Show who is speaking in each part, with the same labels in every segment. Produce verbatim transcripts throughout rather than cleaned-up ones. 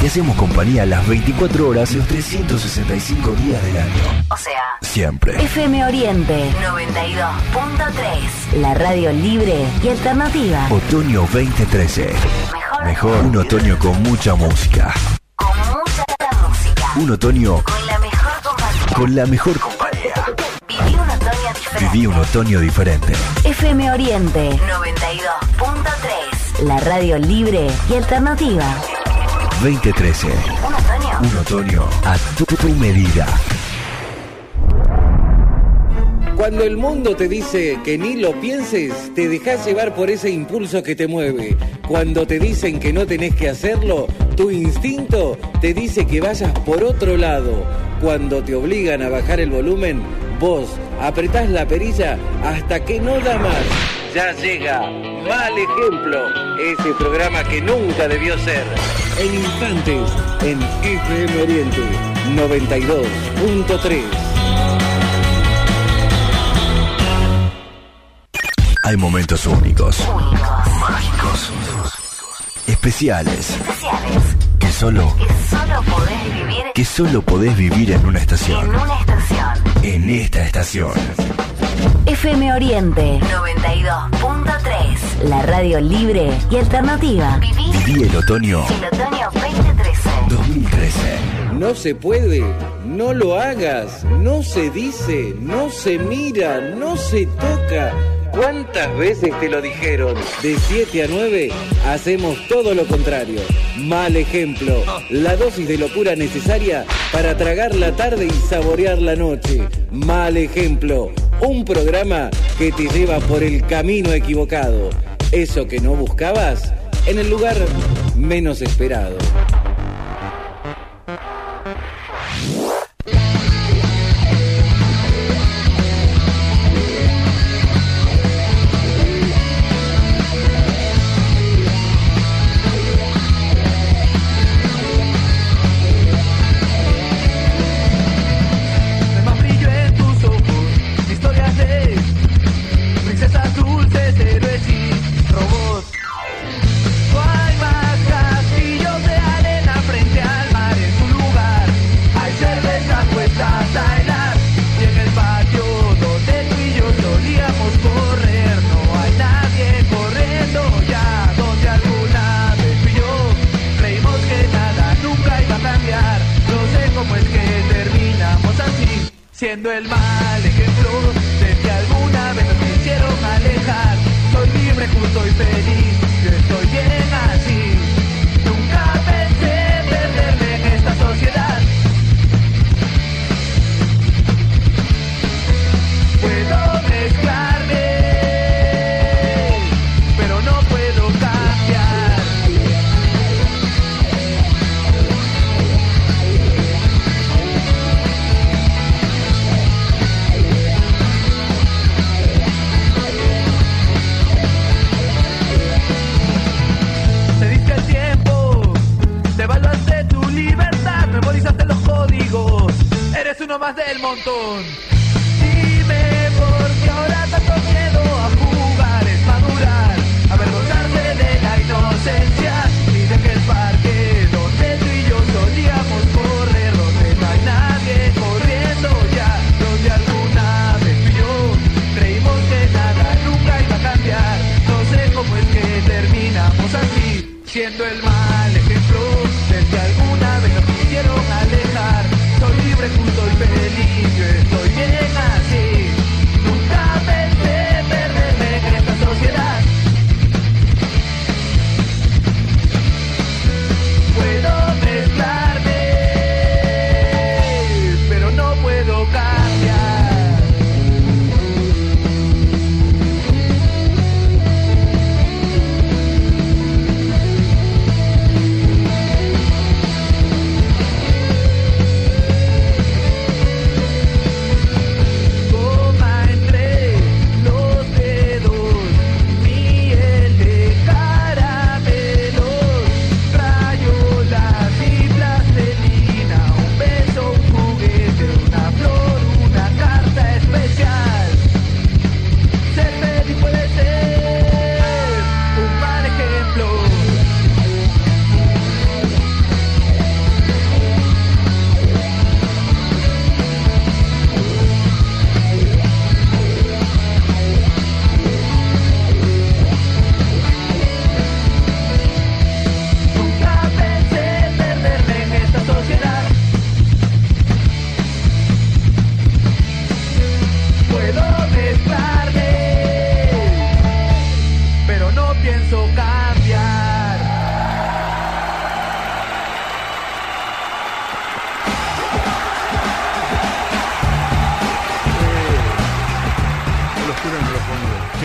Speaker 1: Te hacemos compañía las veinticuatro horas, los trescientos sesenta y cinco días del año.
Speaker 2: O sea,
Speaker 1: siempre.
Speaker 2: F M Oriente noventa y dos punto tres, la radio libre y alternativa.
Speaker 1: Otoño veinte trece.
Speaker 2: Mejor,
Speaker 1: Mejor un otoño con mucha música.
Speaker 2: Con mucha música.
Speaker 1: Un otoño
Speaker 2: Con la mejor compañía.
Speaker 1: con la mejor compañía.
Speaker 2: Viví un otoño diferente.
Speaker 1: Viví un otoño diferente.
Speaker 2: F M Oriente noventa y dos punto tres, la radio libre y alternativa.
Speaker 1: veinte trece.
Speaker 2: Un otoño.
Speaker 1: Un otoño a tu, tu medida.
Speaker 3: Cuando el mundo te dice que ni lo pienses, te dejas llevar por ese impulso que te mueve. Cuando te dicen que no tenés que hacerlo, tu instinto te dice que vayas por otro lado. Cuando te obligan a bajar el volumen, vos apretás la perilla hasta que no da más. Ya llega Mal Ejemplo, ese programa que nunca debió ser. En Infantes, en F M Oriente noventa y dos punto tres.
Speaker 1: Hay momentos únicos,
Speaker 2: Únicos.
Speaker 1: mágicos, especiales,
Speaker 2: Especiales.
Speaker 1: que solo,
Speaker 2: Que solo podés vivir
Speaker 1: que solo podés vivir en una estación.
Speaker 2: en una estación.
Speaker 1: En esta estación.
Speaker 2: F M Oriente noventa y dos punto tres, la radio libre y alternativa. Viví
Speaker 1: Viví el otoño
Speaker 2: el otoño veinte trece.
Speaker 1: dos mil trece.
Speaker 3: No se puede, no lo hagas, no se dice, no se mira, no se toca. ¿Cuántas veces te lo dijeron? De siete a nueve hacemos todo lo contrario. Mal Ejemplo, la dosis de locura necesaria para tragar la tarde y saborear la noche. Mal Ejemplo, un programa que te lleva por el camino equivocado. Eso que no buscabas en el lugar menos esperado.
Speaker 4: Siendo el mal ejemplo de que alguna vez me quisieron alejar. Soy libre, justo y feliz, yo estoy bien así. Nunca pensé perderme en esta sociedad. Puedo mezclarme, pero no puedo cambiar. Memorizaste los códigos, eres uno más del montón. Dime por qué ahora tanto miedo a jugar es madurar, avergonzarse de la inocencia y de que el parque donde tú y yo solíamos correr, donde no hay nadie corriendo ya, donde alguna vez tú y yo creímos que nada nunca iba a cambiar. No sé cómo es que terminamos así, siendo el mal ejemplo del que alguna vez nos quisieron alejar. Soy libre, justo y feliz, yo estoy bien.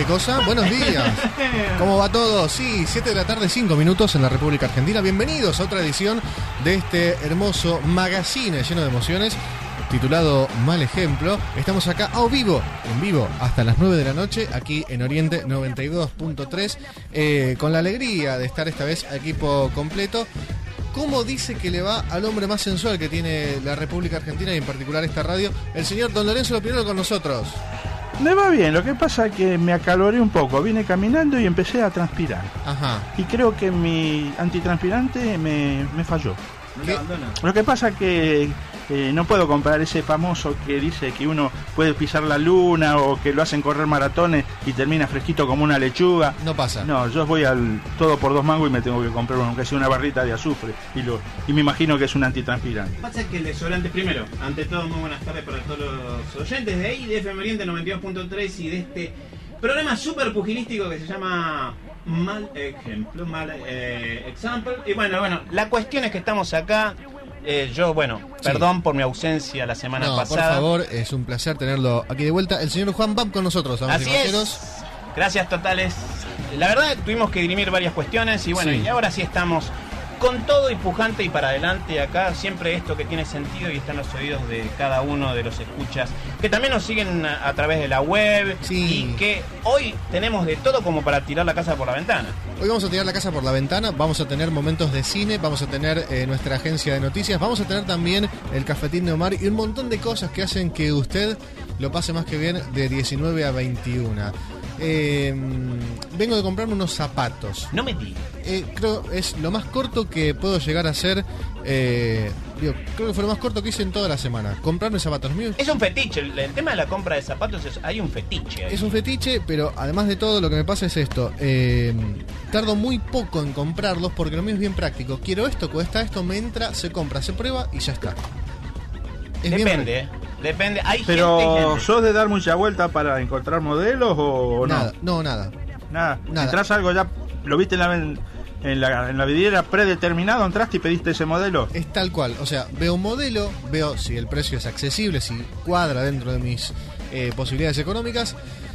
Speaker 5: cosa. Buenos días. ¿Cómo va todo? Sí, siete de la tarde, cinco minutos en la República Argentina. Bienvenidos a otra edición de este hermoso magazine lleno de emociones titulado Mal Ejemplo. Estamos acá a vivo, en vivo, hasta las nueve de la noche, aquí en Oriente noventa y dos punto tres, eh, con la alegría de estar esta vez a equipo completo. ¿Cómo dice que le va al hombre más sensual que tiene la República Argentina y en particular esta radio? El señor Don Lorenzo Lopinolo con nosotros.
Speaker 6: Me va bien, lo que pasa es que me acaloré un poco, vine caminando y empecé a transpirar.
Speaker 5: Ajá.
Speaker 6: Y creo que mi antitranspirante me, me falló.
Speaker 5: ¿Qué?
Speaker 6: Lo que pasa es que eh, no puedo comprar ese famoso que dice que uno puede pisar la luna o que lo hacen correr maratones y termina fresquito como una lechuga.
Speaker 5: No pasa.
Speaker 6: No, yo voy al todo por dos mangos y me tengo que comprar aunque sea una barrita de azufre y, lo, y me imagino que es un antitranspirante.
Speaker 7: Pasa que el desodorante, primero, ante todo, muy buenas tardes para todos los oyentes de ahí, de F M Oriente noventa y dos punto tres y de este programa súper pugilístico que se llama Mal Ejemplo, Mal eh, Example. Y bueno, bueno, la cuestión es que estamos acá. Eh, yo, bueno,
Speaker 5: Sí.
Speaker 7: perdón por mi ausencia la semana
Speaker 5: No,
Speaker 7: pasada.
Speaker 5: por favor, es un placer tenerlo aquí de vuelta. El señor Juan Bam con nosotros, damas y
Speaker 7: Así
Speaker 5: caballeros.
Speaker 7: es. Gracias totales. La verdad, tuvimos que dirimir varias cuestiones y bueno,
Speaker 5: Sí.
Speaker 7: y ahora sí estamos con todo y pujante y para adelante acá. Siempre esto que tiene sentido y está en los oídos de cada uno de los escuchas que también nos siguen a, a través de la web.
Speaker 5: Sí.
Speaker 7: Y que hoy tenemos de todo como para tirar la casa por la ventana.
Speaker 5: Hoy vamos a tirar la casa por la ventana, vamos a tener momentos de cine, vamos a tener eh, nuestra agencia de noticias, vamos a tener también el cafetín de Omar y un montón de cosas que hacen que usted lo pase más que bien de diecinueve a veintiuno. Eh, vengo de comprarme unos zapatos.
Speaker 7: No me digas.
Speaker 5: Eh, creo es lo más corto que puedo llegar a hacer. Eh, digo, creo que fue lo más corto que hice en toda la semana. Comprarme zapatos míos.
Speaker 7: Es un fetiche. El, el tema de la compra de zapatos es, hay un fetiche ahí.
Speaker 5: Es un fetiche, pero además de todo lo que me pasa es esto. Eh, tardo muy poco en comprarlos porque lo mío es bien práctico. Quiero esto, cuesta esto, me entra, se compra, se prueba y ya está. Es bien
Speaker 7: Depende, eh. Depende. Hay
Speaker 6: Pero,
Speaker 7: gente y gente.
Speaker 6: ¿sos de dar mucha vuelta para encontrar modelos o no?
Speaker 5: Nada, no, nada.
Speaker 6: Nada.
Speaker 5: Nada.
Speaker 6: ¿Entrás algo ya? ¿Lo viste en la, en la, en la vidriera predeterminado? ¿Entraste y pediste ese modelo?
Speaker 5: Es tal cual. O sea, veo un modelo, veo si el precio es accesible, si cuadra dentro de mis eh, posibilidades económicas.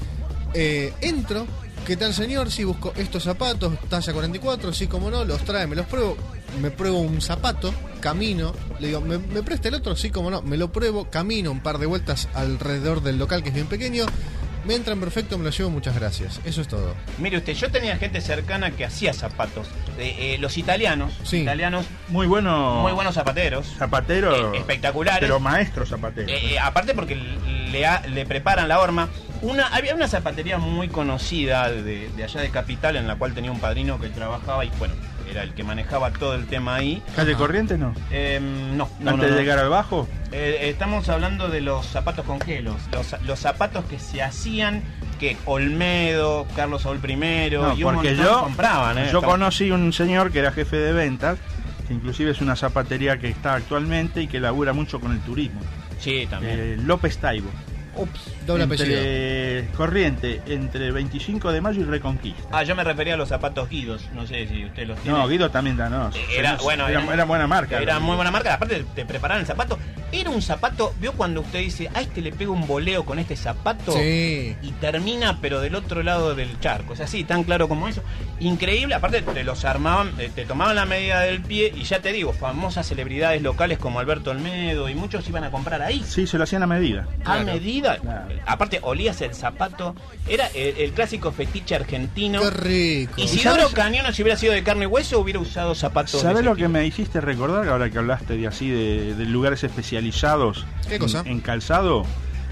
Speaker 5: Eh, entro. ¿Qué tal, señor? Sí, busco estos zapatos, talla cuarenta y cuatro, sí, como no, los trae, me los pruebo, me pruebo un zapato, camino, le digo, ¿me, me presta el otro? Sí, como no, me lo pruebo, camino un par de vueltas alrededor del local que es bien pequeño, me entran perfecto, me lo llevo, muchas gracias, eso es todo.
Speaker 7: Mire usted, yo tenía gente cercana que hacía zapatos. Eh, eh, los italianos,
Speaker 5: Sí.
Speaker 7: italianos,
Speaker 6: Muy bueno.
Speaker 7: muy buenos zapateros.
Speaker 6: Zapatero.
Speaker 7: Eh, espectaculares.
Speaker 6: Pero maestro zapatero.
Speaker 7: Eh, eh, aparte porque le, ha- le preparan la horma. Una, había una zapatería muy conocida de, de allá de Capital en la cual tenía un padrino que trabajaba y bueno, era el que manejaba todo el tema ahí.
Speaker 6: ¿Calle
Speaker 5: Ajá.
Speaker 6: Corrientes no?
Speaker 7: Eh, no, no,
Speaker 6: Antes
Speaker 7: no,
Speaker 6: de
Speaker 7: no.
Speaker 6: llegar al bajo.
Speaker 7: Eh, estamos hablando de los zapatos con gelos, los, los zapatos que se hacían, que Olmedo, Carlos Saúl primero
Speaker 6: No,
Speaker 7: y un
Speaker 6: porque
Speaker 7: montón
Speaker 6: yo,
Speaker 7: compraban. ¿eh?
Speaker 6: yo
Speaker 7: Estamos-
Speaker 6: conocí un señor que era jefe de ventas, que inclusive es una zapatería que está actualmente y que labura mucho con el turismo.
Speaker 7: Sí, también.
Speaker 6: Eh, López Taibo.
Speaker 5: Ups, doble apellido.
Speaker 6: Entre Corriente, entre veinticinco de mayo y Reconquista.
Speaker 7: Ah, yo me refería a los zapatos Guidos, no sé si usted los tiene.
Speaker 6: No, Guido también da, no.
Speaker 7: Era, bueno,
Speaker 6: era,
Speaker 7: era,
Speaker 6: era buena marca.
Speaker 7: Era muy buena marca, aparte te preparaban el zapato. Era un zapato, vio cuando usted dice, a este le pego un voleo con este zapato
Speaker 5: Sí.
Speaker 7: y termina pero del otro lado del charco. O sea, sí, tan claro como eso. Increíble, aparte te los armaban, eh, te tomaban la medida del pie y ya te digo, famosas celebridades locales como Alberto Olmedo y muchos iban a comprar ahí.
Speaker 6: Sí, se lo hacían a medida.
Speaker 7: A
Speaker 5: Claro.
Speaker 7: medida.
Speaker 6: Claro.
Speaker 7: Aparte, olías el zapato. Era el, el clásico fetiche argentino.
Speaker 5: Qué rico.
Speaker 7: Isidoro
Speaker 6: ¿Sabes?
Speaker 7: Cañón, si hubiera sido de carne y hueso, hubiera usado zapatos. de
Speaker 6: ¿Sabés
Speaker 7: ese
Speaker 6: lo que
Speaker 7: tipo.
Speaker 6: me hiciste recordar ahora que hablaste de así de, de lugares especializados
Speaker 5: ¿Qué cosa?
Speaker 6: En, en calzado?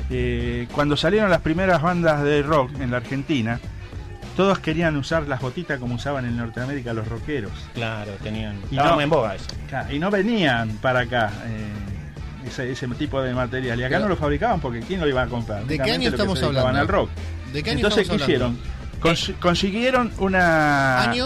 Speaker 6: Eh, cuando salieron las primeras bandas de rock en la Argentina, todos querían usar las botitas como usaban en Norteamérica los rockeros.
Speaker 7: Claro, tenían.
Speaker 6: Y
Speaker 7: Estaba
Speaker 6: no-
Speaker 7: muy en boga eso.
Speaker 6: Claro, y no venían para acá eh, ese, ese tipo de material. Y acá
Speaker 5: Claro.
Speaker 6: no lo fabricaban porque ¿quién lo iba a comprar?
Speaker 5: ¿De qué
Speaker 6: Únicamente
Speaker 5: año
Speaker 6: los que
Speaker 5: estamos
Speaker 6: se dedicaban
Speaker 5: hablando?
Speaker 6: al rock.
Speaker 5: ¿De qué año
Speaker 6: Entonces, ¿qué
Speaker 5: estamos
Speaker 6: hicieron?
Speaker 5: hablando?
Speaker 6: Cons- consiguieron una...
Speaker 5: ¿Año?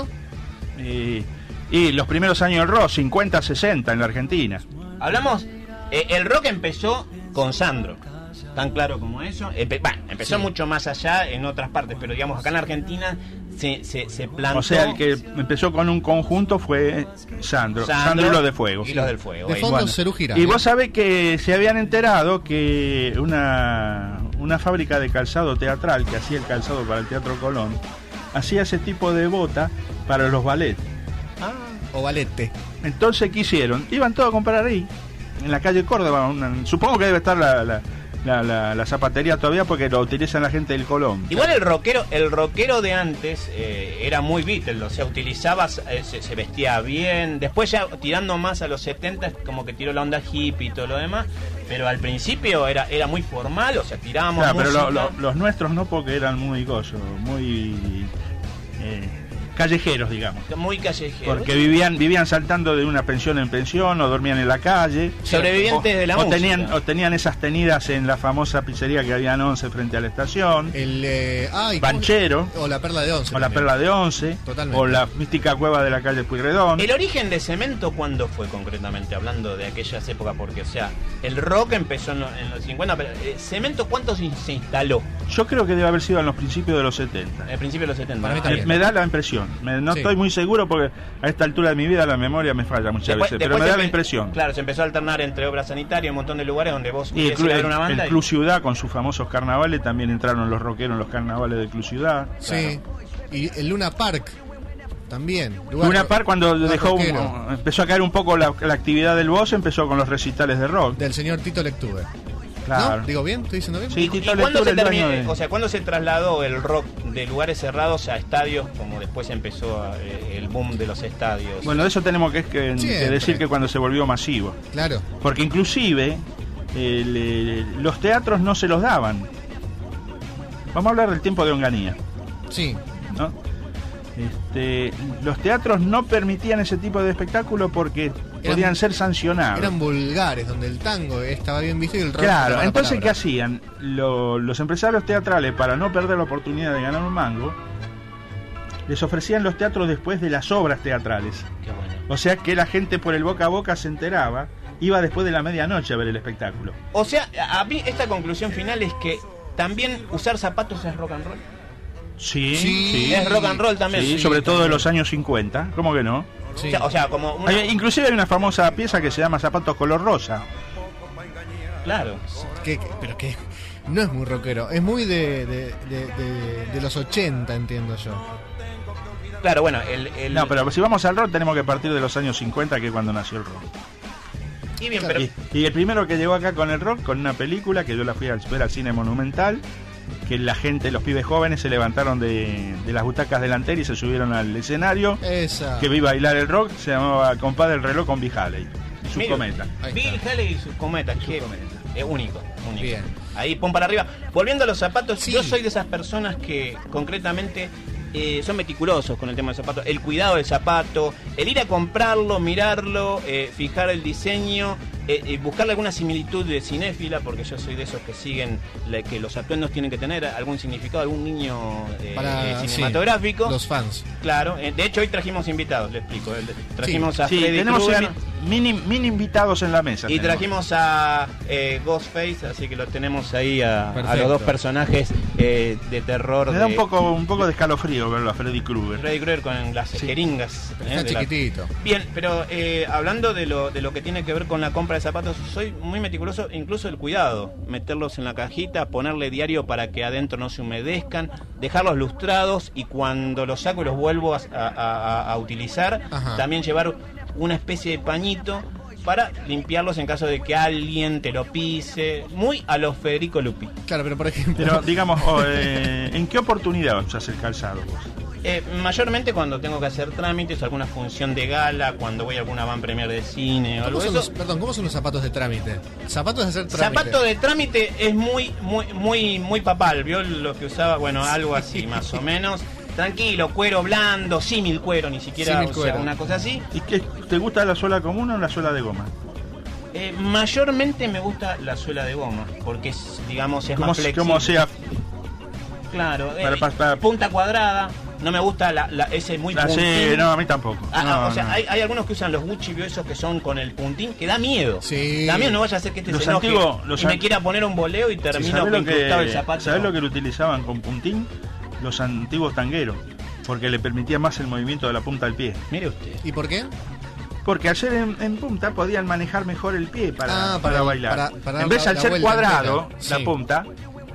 Speaker 6: Eh, y los primeros años del rock, cincuenta, sesenta en la Argentina.
Speaker 7: Hablamos. eh, el rock empezó con Sandro. Tan claro como eso. Empe- bueno, empezó
Speaker 5: Sí.
Speaker 7: mucho más allá en otras partes, pero digamos acá en Argentina se, se, se plantó.
Speaker 6: O sea, el que empezó con un conjunto fue Sandro.
Speaker 7: Sandro
Speaker 6: Sandro y los de Fuego.
Speaker 7: Y los del Fuego.
Speaker 5: De
Speaker 7: ahí.
Speaker 5: fondo
Speaker 6: Bueno,
Speaker 5: Cerú Girán.
Speaker 6: y vos sabés que se habían enterado que una, una fábrica de calzado teatral que hacía el calzado para el Teatro Colón, hacía ese tipo de bota para los ballets.
Speaker 5: Ah, o balete.
Speaker 6: Entonces, ¿qué hicieron? Iban todos a comprar ahí, en la calle Córdoba. Una, supongo que debe estar la, la, la, la, la zapatería todavía porque lo utilizan la gente del Colón.
Speaker 7: Igual el rockero, el rockero de antes eh, era muy Beatles, o sea, utilizaba, eh, se, se vestía bien. Después ya tirando más a los setenta, como que tiró la onda hippie y todo lo demás. Pero al principio era era muy formal, o sea, tirábamos
Speaker 6: claro,
Speaker 7: música.
Speaker 6: Pero lo, lo, los nuestros no, porque eran muy gozo, muy eh, callejeros, digamos.
Speaker 7: Muy callejeros.
Speaker 6: Porque vivían vivían saltando de una pensión en pensión o dormían en la calle.
Speaker 7: Sobrevivientes
Speaker 6: o,
Speaker 7: de la
Speaker 6: o
Speaker 7: música.
Speaker 6: Tenían, o tenían esas tenidas en la famosa pizzería que había en Once frente a la estación.
Speaker 5: El eh, ah, ¿y
Speaker 6: Banchero.
Speaker 5: cómo? O la Perla de Once.
Speaker 6: O la
Speaker 5: también.
Speaker 6: Perla de Once.
Speaker 5: Totalmente.
Speaker 6: O la mística cueva de la calle Pueyrredón.
Speaker 7: ¿El origen de Cemento cuándo fue concretamente, hablando de aquellas épocas? Porque, o sea, el rock empezó en, lo, en los cincuenta, pero eh, ¿Cemento cuánto se, se instaló?
Speaker 6: Yo creo que debe haber sido en los principios de los setenta.
Speaker 7: Al principio de los setenta.
Speaker 5: Para mí
Speaker 7: ¿no?
Speaker 5: también.
Speaker 6: Me, me da la impresión. Me, no
Speaker 5: Sí.
Speaker 6: estoy muy seguro porque a esta altura de mi vida la memoria me falla muchas
Speaker 7: Después-
Speaker 6: veces. Pero
Speaker 7: después
Speaker 6: me da
Speaker 7: se
Speaker 6: la
Speaker 7: empe-
Speaker 6: impresión.
Speaker 7: Claro, se empezó a alternar entre obras sanitarias, un montón de lugares donde vos
Speaker 6: Y el
Speaker 7: querías
Speaker 6: Club,
Speaker 7: ir a ver
Speaker 6: el,
Speaker 7: una banda.
Speaker 6: el
Speaker 7: y-
Speaker 6: Club Ciudad con sus famosos carnavales, también entraron los rockeros en los carnavales del Club Ciudad.
Speaker 5: Sí. Y el Luna Park también. lugar-
Speaker 6: Luna Park, cuando
Speaker 5: lugar
Speaker 6: dejó un-
Speaker 5: rockero,
Speaker 6: empezó a caer un poco la, la actividad del boss, empezó con los recitales de rock.
Speaker 5: del señor Tito Lectube.
Speaker 6: Claro.
Speaker 5: ¿No? ¿Digo bien? ¿Estoy diciendo bien?
Speaker 6: Sí,
Speaker 7: ¿Y
Speaker 6: Tito
Speaker 7: cuándo se
Speaker 6: Lecture, el dueño
Speaker 7: terminó?
Speaker 6: de-
Speaker 7: O sea, ¿cuándo se trasladó el rock de lugares cerrados a estadios, como después empezó eh, el boom de los estadios?
Speaker 6: Bueno, de eso tenemos que, que- que
Speaker 5: Siempre.
Speaker 6: decir que cuando se volvió masivo.
Speaker 5: Claro.
Speaker 6: Porque inclusive el, eh, los teatros no se los daban. Vamos a hablar del tiempo de Onganía,
Speaker 5: Sí.
Speaker 6: ¿no? Este, los teatros no permitían ese tipo de espectáculo porque podían ser sancionados.
Speaker 5: Eran vulgares, donde el tango estaba bien visto y el rock
Speaker 6: Claro,
Speaker 5: estaba la
Speaker 6: entonces ¿qué
Speaker 5: palabra.
Speaker 6: hacían? Lo- los empresarios teatrales, para no perder la oportunidad de ganar un mango, les ofrecían los teatros después de las obras teatrales.
Speaker 7: Qué bueno.
Speaker 6: O sea que la gente por el boca a boca se enteraba, iba después de la medianoche a ver el espectáculo.
Speaker 7: O sea, a mí esta conclusión final es que también usar zapatos es rock and roll.
Speaker 6: Sí,
Speaker 5: Sí.
Speaker 7: Es rock and roll también.
Speaker 6: Sí,
Speaker 5: Sí,
Speaker 6: sobre todo de
Speaker 5: también.
Speaker 6: los años cincuenta, ¿cómo que no?
Speaker 5: Sí.
Speaker 7: O, sea, o sea, como una...
Speaker 6: Hay- inclusive hay una famosa pieza que se llama Zapatos color rosa.
Speaker 7: Claro.
Speaker 5: Que- que- pero que no es muy rockero, es muy de, de, de- de- de los ochenta, entiendo yo.
Speaker 7: Claro, bueno, el... el-
Speaker 6: No, pero si vamos al rock tenemos que partir de los años cincuenta, que es cuando nació el rock.
Speaker 7: Y bien,
Speaker 5: Claro.
Speaker 7: pero...
Speaker 6: Y, y el primero que llegó acá con el rock, con una película que yo la fui a ver al cine Monumental, que la gente, los pibes jóvenes se levantaron de, de las butacas delanteras y se subieron al escenario,
Speaker 5: Esa.
Speaker 6: que vi bailar el rock, se llamaba Compadre el reloj con Bill Haley y su
Speaker 7: Mira,
Speaker 6: cometa.
Speaker 5: Ahí
Speaker 7: Bill
Speaker 5: está.
Speaker 7: Haley y sus cometas, que
Speaker 6: cometa.
Speaker 7: es único, único.
Speaker 5: Bien.
Speaker 7: Ahí, pon para arriba. Volviendo a los zapatos,
Speaker 5: Sí.
Speaker 7: yo soy de esas personas que concretamente eh, son meticulosos con el tema del zapato. El cuidado del zapato, el ir a comprarlo, mirarlo, eh, fijar el diseño, eh, eh, buscarle alguna similitud de cinéfila, porque yo soy de esos que siguen la- que los atuendos tienen que tener algún significado, algún niño eh,
Speaker 5: Para
Speaker 7: eh,
Speaker 5: sí,
Speaker 7: cinematográfico.
Speaker 5: los fans.
Speaker 7: Claro, eh, de hecho hoy trajimos invitados, le explico. eh, Trajimos a
Speaker 6: Sí,
Speaker 7: Freddy
Speaker 6: tenemos
Speaker 7: Krueger.
Speaker 6: mini, mini invitados en la mesa.
Speaker 7: Y
Speaker 6: tenemos.
Speaker 7: trajimos a eh, Ghostface, así que lo tenemos ahí a, a
Speaker 5: Perfecto.
Speaker 7: los dos personajes eh, de terror.
Speaker 6: Me da
Speaker 7: de
Speaker 6: un poco, un poco de escalofrío verlo a Freddy Krueger.
Speaker 7: Freddy Krueger con las jeringas.
Speaker 5: Pero
Speaker 7: eh,
Speaker 5: está
Speaker 7: de la-
Speaker 5: chiquitito.
Speaker 7: Bien, pero eh, hablando de lo, de lo que tiene que ver con la compra de zapatos, soy muy meticuloso, incluso el cuidado. Meterlos en la cajita, ponerle diario para que adentro no se humedezcan, dejarlos lustrados y cuando los saco y los vuelvo a, a- a- a utilizar,
Speaker 5: Ajá.
Speaker 7: también llevar una especie de pañito para limpiarlos en caso de que alguien te lo pise. Muy a los Federico Lupi.
Speaker 5: Claro, pero por ejemplo.
Speaker 6: Pero digamos, oh, eh, ¿en qué oportunidad usas el calzado vos?
Speaker 7: Eh, mayormente cuando tengo que hacer trámites, alguna función de gala, cuando voy a alguna van premier de cine o algo
Speaker 5: ¿Cómo
Speaker 7: de
Speaker 5: son
Speaker 7: eso.
Speaker 5: los, perdón, ¿cómo son los zapatos de trámite? Zapatos de hacer trámite.
Speaker 7: Zapato de trámite es muy, muy, muy, muy papal. ¿Vio lo que usaba? Bueno, algo así, más o menos. Tranquilo, cuero blando, símil cuero, ni siquiera,
Speaker 5: Símil
Speaker 7: o sea,
Speaker 5: cuero.
Speaker 7: una cosa así.
Speaker 6: ¿Y qué, te gusta la suela común o la suela de goma?
Speaker 7: Eh, mayormente me gusta la suela de goma, porque es, digamos, es
Speaker 6: Como,
Speaker 7: más flexible.
Speaker 6: como sea,
Speaker 7: Claro, eh,
Speaker 6: Para- para- para-
Speaker 7: punta cuadrada. No me gusta la, la- ese muy
Speaker 6: así,
Speaker 7: puntín.
Speaker 6: no, a mí tampoco.
Speaker 7: Ah,
Speaker 6: No,
Speaker 7: ah, o sea,
Speaker 6: no.
Speaker 7: hay, hay algunos que usan los Gucci, ¿vio? Esos que son con el puntín, que da miedo.
Speaker 5: Sí.
Speaker 7: También no vaya a ser que este
Speaker 6: Los
Speaker 7: se enoje
Speaker 6: antiguos- los
Speaker 7: y me
Speaker 6: an-
Speaker 7: quiera poner un boleo y termino
Speaker 6: ¿Sabés lo,
Speaker 7: incrustado el
Speaker 6: que,
Speaker 7: zapato.
Speaker 6: ¿sabés lo que lo utilizaban con puntín? Los antiguos tangueros, porque le permitía más el movimiento de la punta del pie.
Speaker 7: Mire usted.
Speaker 5: ¿Y por qué?
Speaker 6: Porque al ser en, en punta podían manejar mejor el pie para,
Speaker 5: Ah,
Speaker 6: para,
Speaker 5: para-
Speaker 6: bailar.
Speaker 5: para- para
Speaker 6: en
Speaker 5: dar
Speaker 6: vez
Speaker 5: la-
Speaker 6: al
Speaker 5: la
Speaker 6: ser
Speaker 5: vuelta
Speaker 6: cuadrado,
Speaker 5: entera.
Speaker 6: la
Speaker 5: Sí.
Speaker 6: punta,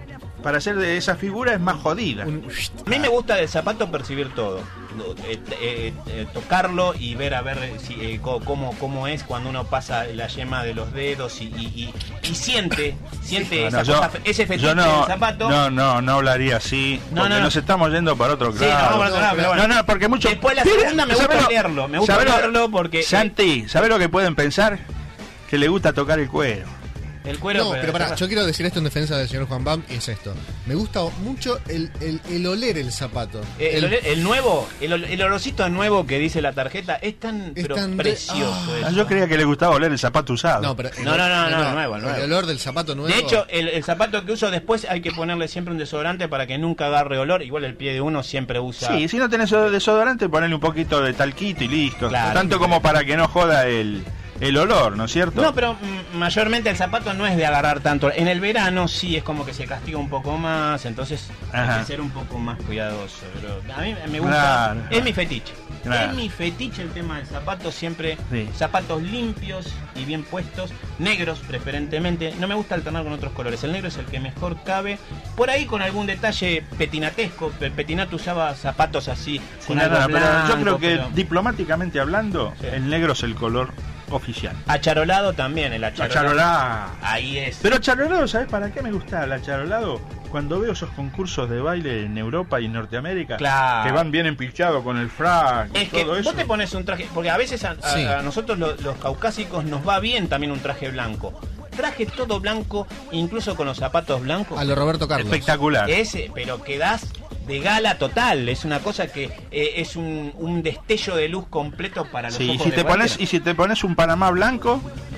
Speaker 6: para hacer de esa figura es más jodida.
Speaker 5: Un-
Speaker 7: A mí me gusta del zapato percibir todo, eh, eh, eh, tocarlo y ver a ver si, eh, co- cómo, cómo es cuando uno pasa la yema de los dedos y, y, y, y siente, siente
Speaker 6: Bueno,
Speaker 7: esa
Speaker 6: yo,
Speaker 7: cosa, ese fetiche
Speaker 6: yo no,
Speaker 7: del zapato.
Speaker 6: no, no, no hablaría así,
Speaker 7: No,
Speaker 6: porque
Speaker 7: no, no.
Speaker 6: nos estamos yendo para otro
Speaker 7: Sí,
Speaker 6: lado.
Speaker 7: no, bueno, no, pero bueno.
Speaker 6: No, no, porque mucho.
Speaker 7: Después la
Speaker 6: Mira,
Speaker 7: segunda me gusta
Speaker 6: ¿sabés lo-
Speaker 7: leerlo, me gusta
Speaker 6: ¿sabés lo-
Speaker 7: leerlo porque
Speaker 6: Santi, ¿sabes lo que pueden pensar? Que le gusta tocar el cuero.
Speaker 7: el cuero.
Speaker 5: No, pero pará, yo quiero decir esto en defensa del señor Juan Bam, y es esto. Me gusta mucho el, el, el oler el zapato.
Speaker 7: Eh, el,
Speaker 5: El-
Speaker 7: olor- el nuevo, el, ol- el olorcito nuevo que dice la tarjeta es tan,
Speaker 5: Es
Speaker 7: pero
Speaker 5: tan re-
Speaker 7: precioso.
Speaker 5: Ah,
Speaker 7: eso.
Speaker 6: Ah, yo creía que le gustaba oler el zapato usado.
Speaker 5: No, pero el-
Speaker 7: No, no, no, no,
Speaker 5: el-
Speaker 7: el nuevo, el nuevo.
Speaker 5: El olor del zapato nuevo.
Speaker 7: De hecho, el, el zapato que uso después hay que ponerle siempre un desodorante para que nunca agarre olor. Igual el pie de uno siempre usa.
Speaker 6: Sí, si no tenés desodorante, ponele un poquito de talquito y listo.
Speaker 7: Claro.
Speaker 6: Tanto como para que no joda el, el olor, ¿no es cierto?
Speaker 7: No, pero mm, mayormente el zapato no es de agarrar tanto. En el verano sí es como que se castiga un poco más, entonces
Speaker 6: Ajá.
Speaker 7: hay que ser un poco más cuidadoso. Pero a mí me gusta,
Speaker 6: Claro,
Speaker 7: es
Speaker 6: claro.
Speaker 7: mi fetiche.
Speaker 6: Claro.
Speaker 7: Es mi fetiche el tema del zapato, siempre
Speaker 6: Sí.
Speaker 7: zapatos limpios y bien puestos, negros preferentemente. No me gusta alternar con otros colores, el negro es el que mejor cabe. Por ahí con algún detalle petinatesco, Pe- Petinato usaba zapatos así,
Speaker 6: Sí,
Speaker 7: con
Speaker 6: no,
Speaker 7: algo
Speaker 6: no, pero
Speaker 7: blanco,
Speaker 6: yo creo que
Speaker 7: pero-
Speaker 6: diplomáticamente hablando,
Speaker 7: Sí.
Speaker 6: el negro es el color oficial.
Speaker 7: Acharolado también, el acharolado.
Speaker 6: Acharolado.
Speaker 7: Ahí es.
Speaker 6: Pero acharolado, ¿sabes para qué me gusta el acharolado? Cuando veo esos concursos de baile en Europa y en Norteamérica,
Speaker 7: Claro.
Speaker 6: que van bien empilchados con el frac y
Speaker 7: Es que
Speaker 6: todo eso.
Speaker 7: vos te pones un traje, porque a veces a, a-
Speaker 5: Sí.
Speaker 7: a nosotros lo- los caucásicos nos va bien también un traje blanco. Traje todo blanco, incluso con los zapatos blancos.
Speaker 5: A lo Roberto Carlos.
Speaker 6: Espectacular.
Speaker 7: Ese, pero quedás de gala total. Es una cosa que eh, es un, un destello de luz completo para los
Speaker 6: Sí, y
Speaker 7: ojos
Speaker 6: si
Speaker 7: de
Speaker 6: te pones
Speaker 7: cualquiera.
Speaker 6: y si te pones un Panamá blanco,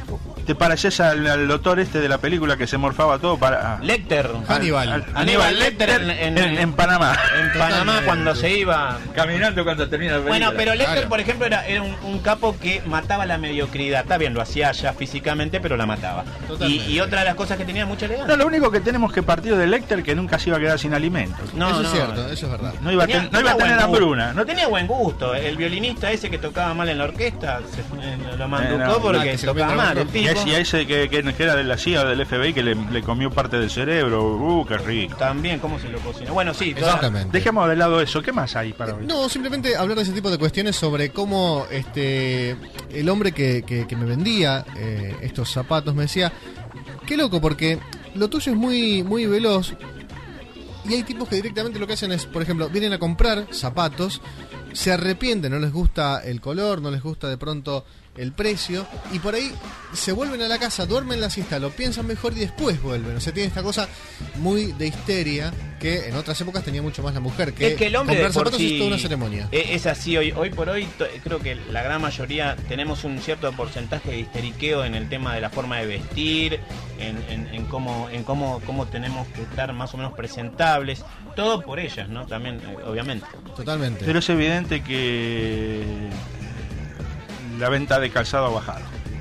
Speaker 6: te pareces al, al doctor este de la película que se morfaba todo para
Speaker 7: Lecter.
Speaker 5: Hannibal.
Speaker 6: al-
Speaker 7: Aníbal Lecter en,
Speaker 6: en,
Speaker 7: en-
Speaker 6: en Panamá.
Speaker 7: en Panamá
Speaker 5: Totalmente.
Speaker 7: cuando se iba.
Speaker 6: Caminando cuando termina la película.
Speaker 7: Bueno, pero Lecter,
Speaker 5: Claro.
Speaker 7: por ejemplo, era, era un, un capo que mataba la mediocridad. Está bien, lo hacía ya físicamente, pero la mataba. Y,
Speaker 5: Totalmente.
Speaker 7: y otra de las cosas que tenía mucha elegancia.
Speaker 6: No, lo único que tenemos que partir de Lecter que nunca se iba a quedar sin alimentos.
Speaker 7: No,
Speaker 5: eso
Speaker 7: no.
Speaker 5: es cierto, eso es verdad.
Speaker 6: No iba a,
Speaker 7: Tenía-
Speaker 6: ten- no iba a
Speaker 7: tenía
Speaker 6: tener
Speaker 7: buen gusto.
Speaker 6: hambruna. No
Speaker 7: Tenía buen gusto. El violinista ese que tocaba mal en la orquesta se, eh, lo manducó
Speaker 6: Eh, no.
Speaker 5: Ah,
Speaker 7: porque
Speaker 5: que se comió
Speaker 7: tocaba mal. El
Speaker 6: Y,
Speaker 7: tipo.
Speaker 6: ese, y a ese que, que, que era de la C I A o del F B I que le, le comió parte del cerebro. Uh, qué rico.
Speaker 7: También, ¿cómo se lo cocina? Bueno, sí, toda-
Speaker 5: Exactamente.
Speaker 6: Dejemos de lado eso. ¿Qué más hay para hoy?
Speaker 5: No, simplemente hablar de ese tipo de cuestiones sobre cómo este el hombre que, que- que me vendía eh, estos zapatos me decía, qué loco, porque lo tuyo es muy, muy veloz. Y hay tipos que directamente lo que hacen es, por ejemplo, vienen a comprar zapatos, se arrepienten, no les gusta el color, no les gusta de pronto el precio, y por ahí se vuelven a la casa, duermen la siesta, lo piensan mejor y después vuelven. O sea, tiene esta cosa muy de histeria que en otras épocas tenía mucho más la mujer, que,
Speaker 7: es que el hombre de
Speaker 5: comprar
Speaker 7: por
Speaker 5: zapatos
Speaker 7: sí
Speaker 5: es toda una ceremonia.
Speaker 7: e- es así hoy hoy por hoy. to- Creo que la gran mayoría tenemos un cierto porcentaje de histeriqueo en el tema de la forma de vestir, en, en- en cómo en cómo cómo tenemos que estar más o menos presentables, todo por ellas, ¿no? También, eh, obviamente.
Speaker 5: Totalmente.
Speaker 6: Pero es evidente que la venta de calzado ha bajado.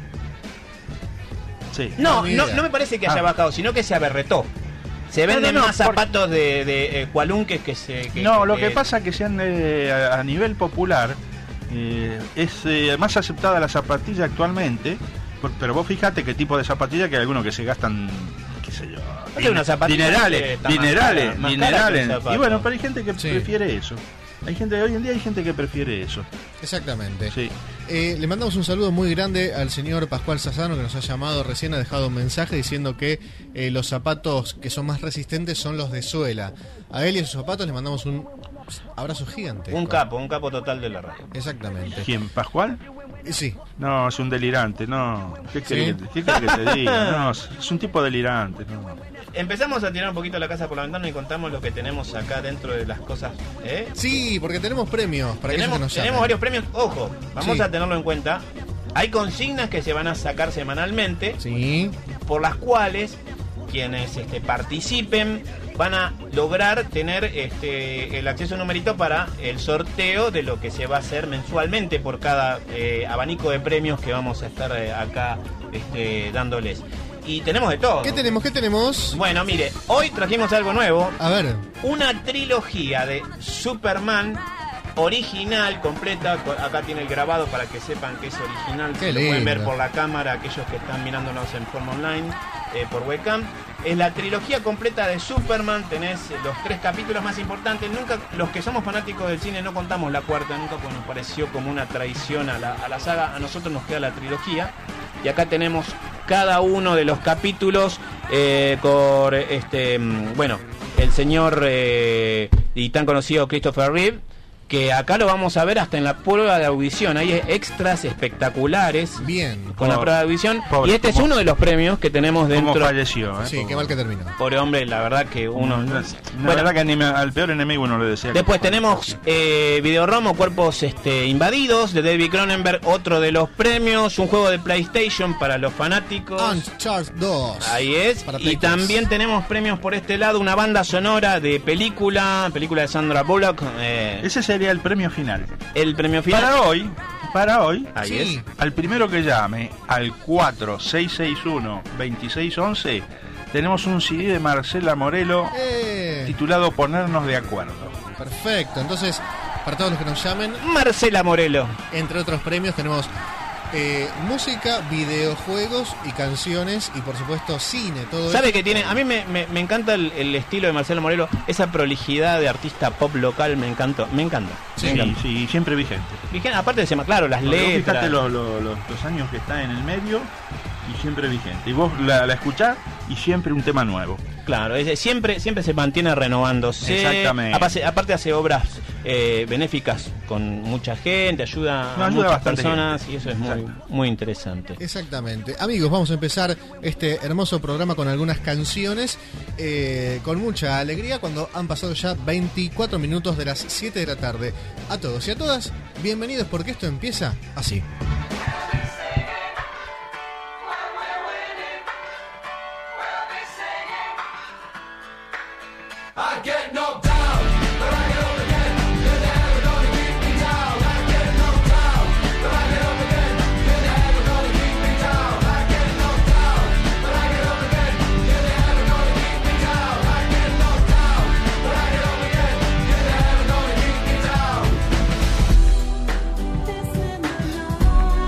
Speaker 6: Sí.
Speaker 7: No,
Speaker 5: No, ni
Speaker 7: no,
Speaker 5: idea.
Speaker 7: no me parece que haya
Speaker 6: Ah.
Speaker 7: bajado, sino que se aberretó. Se
Speaker 6: No,
Speaker 7: venden
Speaker 6: no, no,
Speaker 7: más
Speaker 6: por-
Speaker 7: zapatos de, de eh, cualunques que se. que-
Speaker 6: No,
Speaker 7: que-
Speaker 6: lo que pasa es que sean eh, a, a nivel popular eh, es eh, más aceptada la zapatilla actualmente, por- pero vos fíjate qué tipo de zapatilla, que hay algunos que se gastan, qué sé yo,
Speaker 7: Hay una zapatilla que
Speaker 6: dinerales,
Speaker 7: está más
Speaker 6: dinerales,
Speaker 7: cara, más cara
Speaker 6: dinerales.
Speaker 7: que un zapato.
Speaker 6: Y bueno, pero hay gente que
Speaker 5: Sí.
Speaker 6: prefiere eso. Hay gente hoy en día hay gente que prefiere eso.
Speaker 5: Exactamente.
Speaker 6: Sí.
Speaker 5: Eh, le mandamos un saludo muy grande al señor Pascual Sassano, que nos ha llamado recién, ha dejado un mensaje diciendo que eh, los zapatos que son más resistentes son los de suela. A él y a sus zapatos le mandamos un abrazo gigante.
Speaker 7: Un capo, un capo total de la radio.
Speaker 5: Exactamente.
Speaker 6: ¿Quién? ¿Pascual?
Speaker 5: Eh, Sí,
Speaker 6: No, es un delirante, no. ¿Qué
Speaker 5: ¿Sí?
Speaker 6: querés que te- qué querés que te diga? No, es un tipo delirante, no.
Speaker 7: Empezamos a tirar un poquito la casa por la ventana y contamos lo que tenemos acá dentro de las cosas. ¿eh?
Speaker 5: sí, porque tenemos premios para que
Speaker 7: Tenemos,
Speaker 5: nos
Speaker 7: tenemos
Speaker 5: llamen.
Speaker 7: varios premios. Ojo, vamos
Speaker 5: Sí.
Speaker 7: a tenerlo en cuenta. Hay consignas que se van a sacar semanalmente,
Speaker 5: Sí,
Speaker 7: por las cuales quienes este, participen van a lograr tener este, el acceso a un numerito para el sorteo de lo que se va a hacer mensualmente por cada eh, abanico de premios que vamos a estar eh, acá este, dándoles. Y tenemos de todo.
Speaker 5: ¿qué tenemos? ¿Qué tenemos?
Speaker 7: Bueno, mire, hoy trajimos algo nuevo.
Speaker 5: A ver,
Speaker 7: Una trilogía de Superman original, completa. Acá tiene el grabado para que sepan que es original.
Speaker 5: Qué
Speaker 7: Si lo pueden ver
Speaker 5: lindo.
Speaker 7: por la cámara, aquellos que están mirándonos en forma online. eh, por webcam. Es la trilogía completa de Superman, tenés los tres capítulos más importantes. Nunca, los que somos fanáticos del cine no contamos la cuarta nunca, porque nos pareció como una traición a la, a la saga. A nosotros nos queda la trilogía. Y acá tenemos cada uno de los capítulos eh, con este, bueno, el señor eh, y tan conocido Christopher Reeve, que acá lo vamos a ver hasta en la prueba de audición. Hay extras espectaculares.
Speaker 5: Bien.
Speaker 7: Con
Speaker 6: Pobre,
Speaker 7: la prueba de audición.
Speaker 6: pobre,
Speaker 7: y este es
Speaker 6: como-
Speaker 7: uno de los premios que tenemos dentro.
Speaker 6: Cómo falleció, ¿eh?
Speaker 5: Sí,
Speaker 6: Pobre.
Speaker 5: qué mal que terminó.
Speaker 7: Pobre hombre, la verdad que uno...
Speaker 6: La, la
Speaker 7: Bueno,
Speaker 6: verdad que ni me- al peor enemigo uno le decía. que
Speaker 7: después
Speaker 6: fue.
Speaker 7: tenemos eh, Videorom o Cuerpos este, Invadidos de David Cronenberg, otro de los premios, un juego de PlayStation para los fanáticos.
Speaker 5: Uncharted dos.
Speaker 7: Ahí es.
Speaker 5: Para
Speaker 7: Y
Speaker 5: Play tres.
Speaker 7: también tenemos premios por este lado, una banda sonora de película, película de Sandra Bullock. eh,
Speaker 6: Ese sería el premio final.
Speaker 7: el premio final.
Speaker 6: Para hoy, para hoy,
Speaker 7: Ahí
Speaker 5: Sí.
Speaker 7: es.
Speaker 6: al primero que llame al cuatro seis seis uno, dos seis uno uno, tenemos un C D de Marcela Morelo
Speaker 5: Eh,
Speaker 6: titulado Ponernos de Acuerdo.
Speaker 5: perfecto. Entonces, para todos los que nos llamen,
Speaker 7: Marcela Morelo.
Speaker 5: entre otros premios tenemos eh, música, videojuegos y canciones y por supuesto cine, todo
Speaker 7: ¿Sabe
Speaker 5: eso.
Speaker 7: que tiene? A mí me, me, me encanta el, el estilo de Marcelo Morelo, esa prolijidad de artista pop local, me encanta, me encanta.
Speaker 5: Sí,
Speaker 7: me
Speaker 6: Sí,
Speaker 7: encanta.
Speaker 6: sí, siempre vigente.
Speaker 7: Vigente, aparte de ser, claro, las
Speaker 6: Porque vos
Speaker 7: letras.
Speaker 6: fijate los, los- los- los años que está en el medio y siempre vigente. Y vos la, la escuchás y siempre un tema nuevo.
Speaker 7: Claro, es- siempre siempre se mantiene renovándose.
Speaker 6: Exactamente.
Speaker 7: Aparte, aparte hace obras eh, benéficas con mucha gente, ayuda
Speaker 6: No,
Speaker 7: a
Speaker 6: ayuda
Speaker 7: muchas
Speaker 6: bastante
Speaker 7: personas
Speaker 6: gente.
Speaker 7: y eso es muy,
Speaker 6: Exacto.
Speaker 7: muy interesante.
Speaker 5: Exactamente. Amigos, vamos a empezar este hermoso programa con algunas canciones, eh, con mucha alegría, cuando han pasado ya veinticuatro minutos de las siete de la tarde. A todos y a todas, bienvenidos porque esto empieza así.
Speaker 8: This in the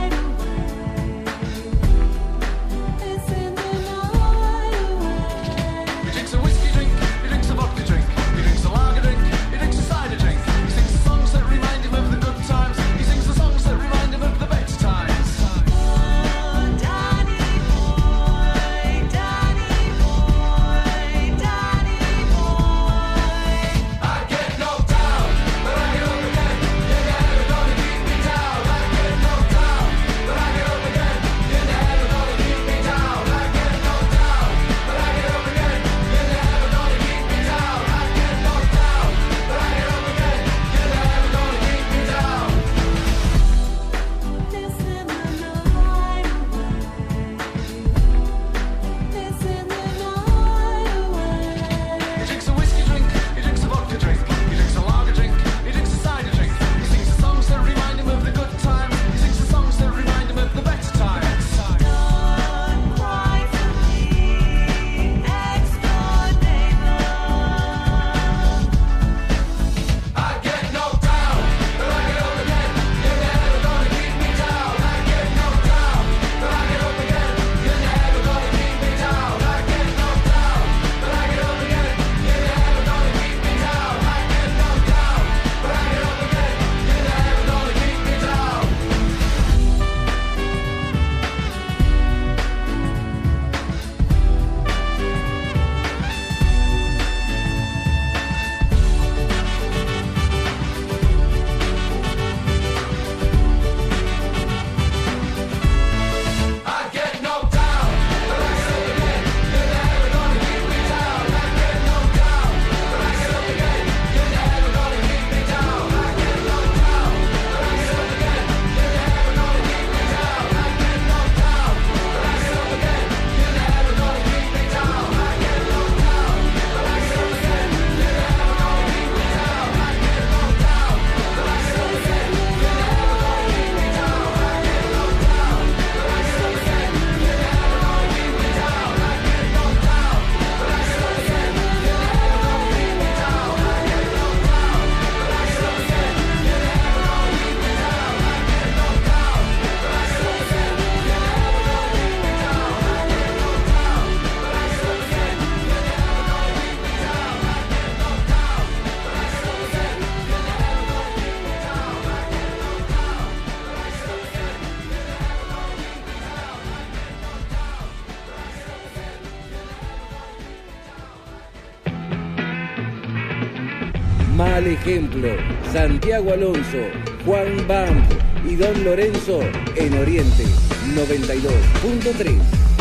Speaker 3: Mal Ejemplo, Santiago Alonso, Juan Bam y Don Lorenzo en Oriente noventa y dos punto tres.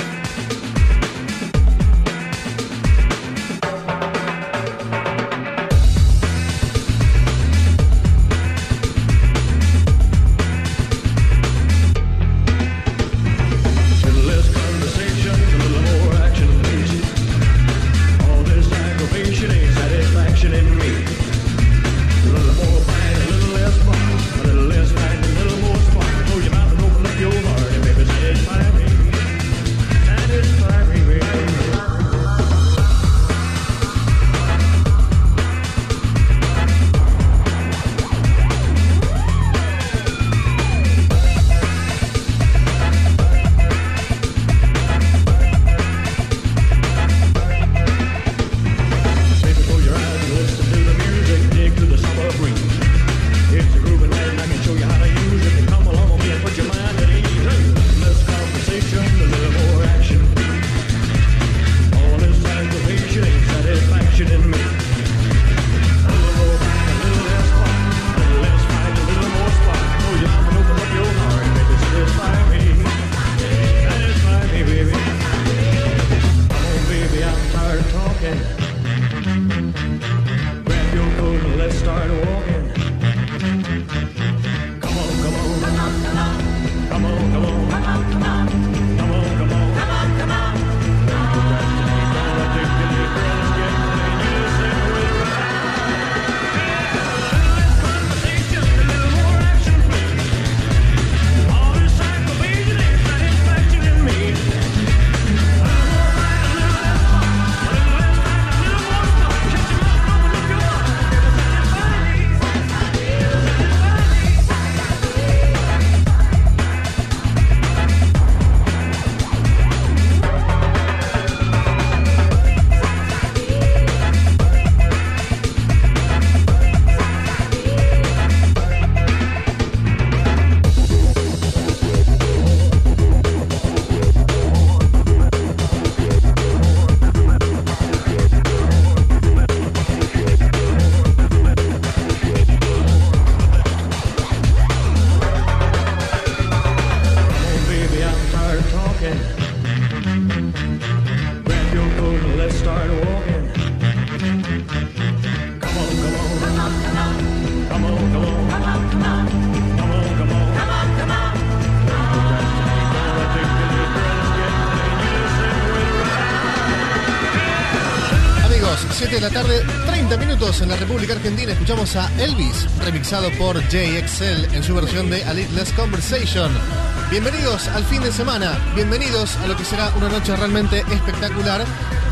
Speaker 5: siete de la tarde, treinta minutos en la República Argentina. Escuchamos a Elvis, remixado por J X L en su versión de A Little Less Conversation. Bienvenidos al fin de semana, bienvenidos a lo que será una noche realmente espectacular.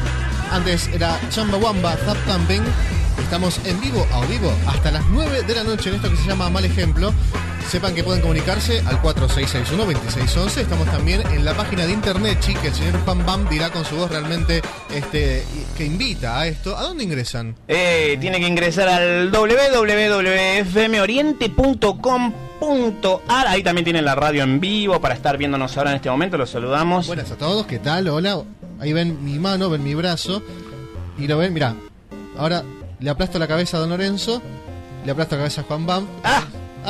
Speaker 5: Antes era Chumbawamba, Zap Thumping. Estamos en vivo, a vivo, hasta las nueve de la noche en esto que se llama Mal Ejemplo. Sepan que pueden comunicarse al cuatro seis seis uno, dos seis uno uno. Estamos también en la página de internet, chi, que el señor Juan Bam dirá con su voz realmente este, que invita a esto. ¿A dónde ingresan?
Speaker 7: Eh, tiene que ingresar al doble u doble u doble u punto f m oriente punto com punto a r. Ahí también tienen la radio en vivo para estar viéndonos ahora en este momento. Los saludamos.
Speaker 5: Buenas a todos, ¿qué tal? Hola. Ahí ven mi mano, ven mi brazo. Y lo ven, mirá. Ahora le aplasto la cabeza a Don Lorenzo. Le aplasto la cabeza a Juan Bam.
Speaker 7: ¡Ah!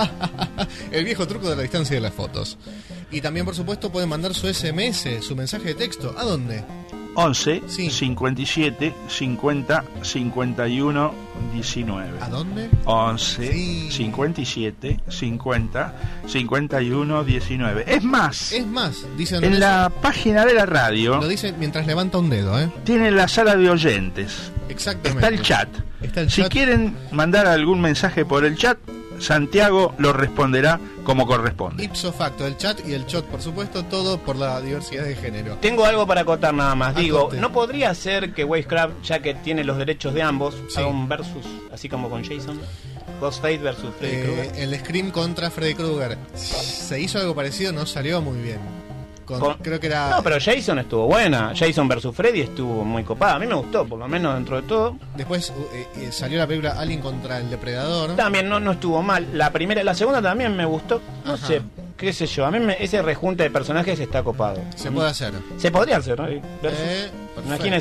Speaker 5: El viejo truco de la distancia de las fotos. Y también, por supuesto, pueden mandar su S M S, su mensaje de texto. ¿A dónde?
Speaker 6: once,
Speaker 5: sí.
Speaker 6: cincuenta y siete, cincuenta, cincuenta y uno, diecinueve.
Speaker 5: ¿A dónde?
Speaker 6: once,
Speaker 5: sí.
Speaker 6: cincuenta y siete, cincuenta, cincuenta y uno, diecinueve. Es más,
Speaker 5: es más, dicen
Speaker 6: en la página de la radio.
Speaker 5: Lo dice mientras levanta un dedo, ¿eh?
Speaker 6: Tiene la sala de oyentes.
Speaker 5: Exactamente.
Speaker 6: Está el chat.
Speaker 5: Está el
Speaker 6: si
Speaker 5: chat.
Speaker 6: quieren mandar algún mensaje por el chat, Santiago lo responderá como corresponde.
Speaker 5: Ipso facto, el chat y el shot, por supuesto, todo por la diversidad de género.
Speaker 7: Tengo algo para acotar nada más.
Speaker 5: Acote.
Speaker 7: Digo, ¿no podría ser que Wavecraft, ya que tiene los derechos de ambos,
Speaker 5: sí.
Speaker 7: haga un versus, así como con Jason? Ghostface versus Freddy
Speaker 5: eh,
Speaker 7: Krueger.
Speaker 5: El Scream contra Freddy Krueger. Se hizo algo parecido, no salió muy bien. Con,
Speaker 7: Con,
Speaker 5: creo que era...
Speaker 7: No, pero Jason estuvo buena. Jason versus Freddy estuvo muy copada. A mí me gustó, por lo menos dentro de todo.
Speaker 5: Después eh, eh, salió la película Alien contra el Depredador.
Speaker 7: También no, no estuvo mal. La primera, la segunda también me gustó. No
Speaker 5: Ajá.
Speaker 7: sé, qué sé yo. A mí me, ese rejunte de personajes está copado.
Speaker 5: Se puede hacer.
Speaker 7: Se podría hacer, ¿no? Versus.
Speaker 5: Eh,
Speaker 7: Imagínese.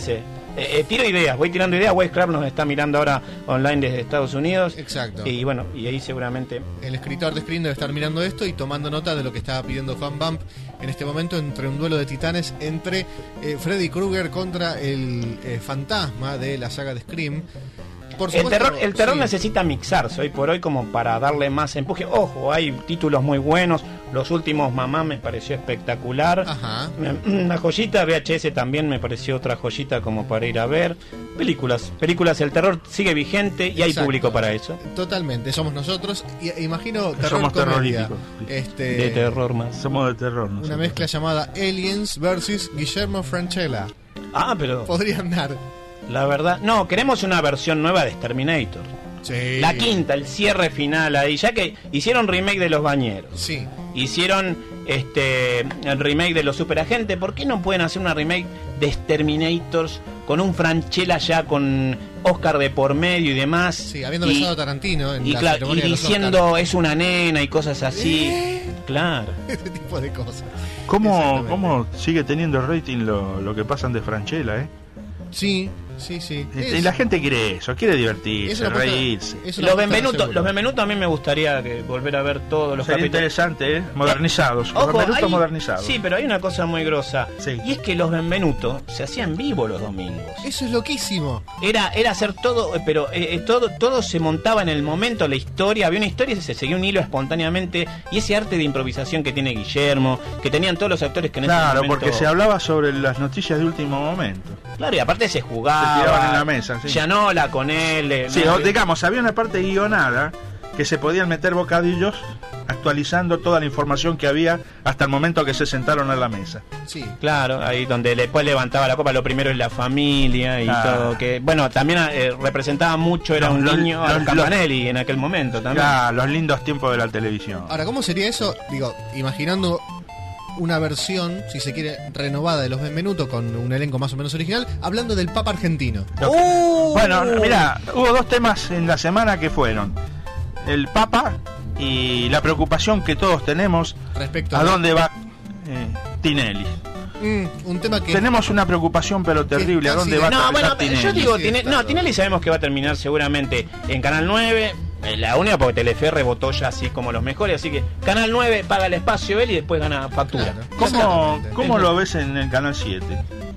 Speaker 7: Eh, eh, tiro ideas, voy tirando ideas. Wes Crab nos está mirando ahora online desde Estados Unidos.
Speaker 5: Exacto.
Speaker 7: Y bueno, y ahí seguramente...
Speaker 5: El escritor de Screen debe estar mirando esto y tomando nota de lo que estaba pidiendo Juan Bump en este momento entre un duelo de titanes entre eh, Freddy Krueger contra el eh, fantasma de la saga de Scream. Por
Speaker 7: el
Speaker 5: supuesto,
Speaker 7: terror, el terror
Speaker 5: sí.
Speaker 7: necesita mixarse hoy por hoy como para darle más empuje. Ojo, hay títulos muy buenos. Los últimos, Mamá, me pareció espectacular.
Speaker 5: Ajá.
Speaker 7: Una joyita. V H S también me pareció otra joyita como para ir a ver. Películas, películas, el terror sigue vigente y hay
Speaker 5: Exacto.
Speaker 7: público para eso.
Speaker 5: Totalmente, somos nosotros. Y, e imagino terror
Speaker 6: Somos
Speaker 5: comedia.
Speaker 6: terroríficos.
Speaker 5: Este,
Speaker 7: De terror más.
Speaker 6: Somos de terror.
Speaker 5: Una
Speaker 6: nosotros.
Speaker 5: mezcla llamada Aliens versus Guillermo Francella.
Speaker 7: Ah, pero
Speaker 5: Podrían dar.
Speaker 7: la verdad... No, queremos una versión nueva de Terminator.
Speaker 5: Sí.
Speaker 7: La quinta, el cierre final ahí. Ya que hicieron remake de Los Bañeros.
Speaker 5: Sí.
Speaker 7: Hicieron este el remake de Los Superagentes. ¿Por qué no pueden hacer una remake de Terminators con un Francella ya con Oscar de por medio y demás?
Speaker 5: Sí, habiendo
Speaker 7: y,
Speaker 5: besado a Tarantino en
Speaker 7: y,
Speaker 5: la
Speaker 7: claro,
Speaker 5: ceremonia
Speaker 7: y
Speaker 5: de los
Speaker 7: diciendo
Speaker 5: Oscar.
Speaker 7: es una nena y cosas así.
Speaker 5: ¿Eh?
Speaker 7: Claro.
Speaker 5: Ese tipo de cosas.
Speaker 6: ¿Cómo,
Speaker 5: Exactamente.
Speaker 6: ¿Cómo sigue teniendo rating lo, lo que pasan de Francella, eh?
Speaker 5: Sí, sí, sí.
Speaker 6: Y
Speaker 5: Es-
Speaker 6: la gente quiere eso, quiere divertirse,
Speaker 5: es una apuesta-
Speaker 6: reírse.
Speaker 5: es una
Speaker 7: Los
Speaker 5: apuesta
Speaker 7: Benvenuto,
Speaker 5: seguro.
Speaker 7: los Benvenuto a mí me gustaría que volver a ver todos los
Speaker 6: Sería
Speaker 7: capítulos.
Speaker 6: interesante, ¿eh? Modernizados. Los
Speaker 7: Ojo,
Speaker 6: Benvenuto
Speaker 7: hay-
Speaker 6: modernizados.
Speaker 7: Sí, pero hay una cosa muy grosa.
Speaker 6: Sí.
Speaker 7: Y es que los Benvenuto se hacían vivo los domingos.
Speaker 5: Eso es loquísimo.
Speaker 7: Era, era hacer todo, eh, pero eh, eh, todo, todo se montaba en el momento, la historia, había una historia y se seguía un hilo espontáneamente, y ese arte de improvisación que tiene Guillermo, que tenían todos los actores que en ese
Speaker 6: Claro,
Speaker 7: momento...
Speaker 6: porque se hablaba sobre las noticias de último momento.
Speaker 7: Claro, y aparte se jugaba.
Speaker 6: Se tiraban en la mesa, sí.
Speaker 7: Llanola con él. eh,
Speaker 6: Sí,
Speaker 7: no,
Speaker 6: o digamos, había una parte guionada que se podían meter bocadillos actualizando toda la información que había hasta el momento que se sentaron a la mesa.
Speaker 5: Sí.
Speaker 7: Claro, ahí donde después levantaba la copa, lo primero es la familia y
Speaker 6: Ah.
Speaker 7: todo, que bueno, también eh, representaba mucho, era
Speaker 6: Los-
Speaker 7: un
Speaker 6: los-
Speaker 7: niño a
Speaker 6: los-
Speaker 7: Campanelli en aquel momento también.
Speaker 6: Ya, los lindos tiempos de la televisión.
Speaker 5: Ahora, ¿cómo sería eso? Digo, imaginando una versión, si se quiere, renovada de los Benvenuto con un elenco más o menos original, hablando del Papa argentino.
Speaker 7: ¡Uh!
Speaker 6: Bueno, mira, hubo dos temas en la semana que fueron el Papa y la preocupación que todos tenemos
Speaker 5: Respecto
Speaker 6: a dónde va eh, Tinelli.
Speaker 5: Mm, un tema que...
Speaker 6: Tenemos una preocupación pero terrible, a
Speaker 5: casi
Speaker 6: dónde
Speaker 5: de-
Speaker 6: va a
Speaker 7: No,
Speaker 6: aterrizar
Speaker 7: bueno,
Speaker 6: Tinelli.
Speaker 7: yo digo,
Speaker 5: Sí,
Speaker 7: Tine-
Speaker 5: está
Speaker 7: no,
Speaker 5: todo.
Speaker 7: Tinelli sabemos que va a terminar seguramente en Canal nueve, eh, la única porque Telefe rebotó ya así como los mejores, así que Canal nueve paga el espacio él y después gana factura.
Speaker 5: Claro.
Speaker 6: ¿Cómo,
Speaker 5: Exactamente.
Speaker 6: ¿Cómo lo ves en el Canal siete?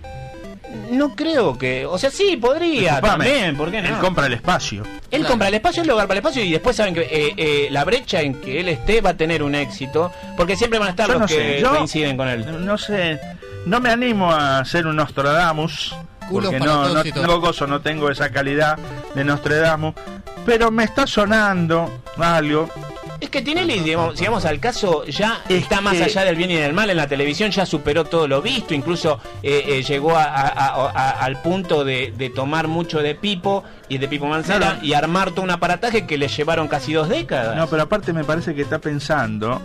Speaker 7: No creo que, o sea, sí, podría
Speaker 6: Disculpame,
Speaker 7: también, ¿por qué no?
Speaker 6: Él compra el espacio.
Speaker 7: Él
Speaker 5: Claro.
Speaker 7: compra el espacio, él lo para el espacio y después saben que eh, eh, la brecha en que él esté va a tener un éxito, porque siempre van a estar
Speaker 6: Yo
Speaker 7: los
Speaker 6: no
Speaker 7: que
Speaker 6: sé, yo-
Speaker 7: coinciden con él.
Speaker 6: No, no sé, no me animo a ser un Nostradamus,
Speaker 5: Culos
Speaker 6: porque
Speaker 5: para
Speaker 6: no,
Speaker 5: todos
Speaker 6: no,
Speaker 5: y todos.
Speaker 6: no gozo, no tengo esa calidad de Nostradamus, pero me está sonando algo.
Speaker 7: Es que Tinelli, digamos, si vamos al caso, ya
Speaker 6: Es
Speaker 7: está más
Speaker 6: que-
Speaker 7: allá del bien y del mal en la televisión, ya superó todo lo visto, incluso eh, eh, llegó a- a- a- a- al punto de, de tomar mucho de Pipo y de Pipo Mancera
Speaker 6: Claro.
Speaker 7: y armar todo un aparataje que le llevaron casi dos décadas.
Speaker 6: No, pero aparte me parece que está pensando,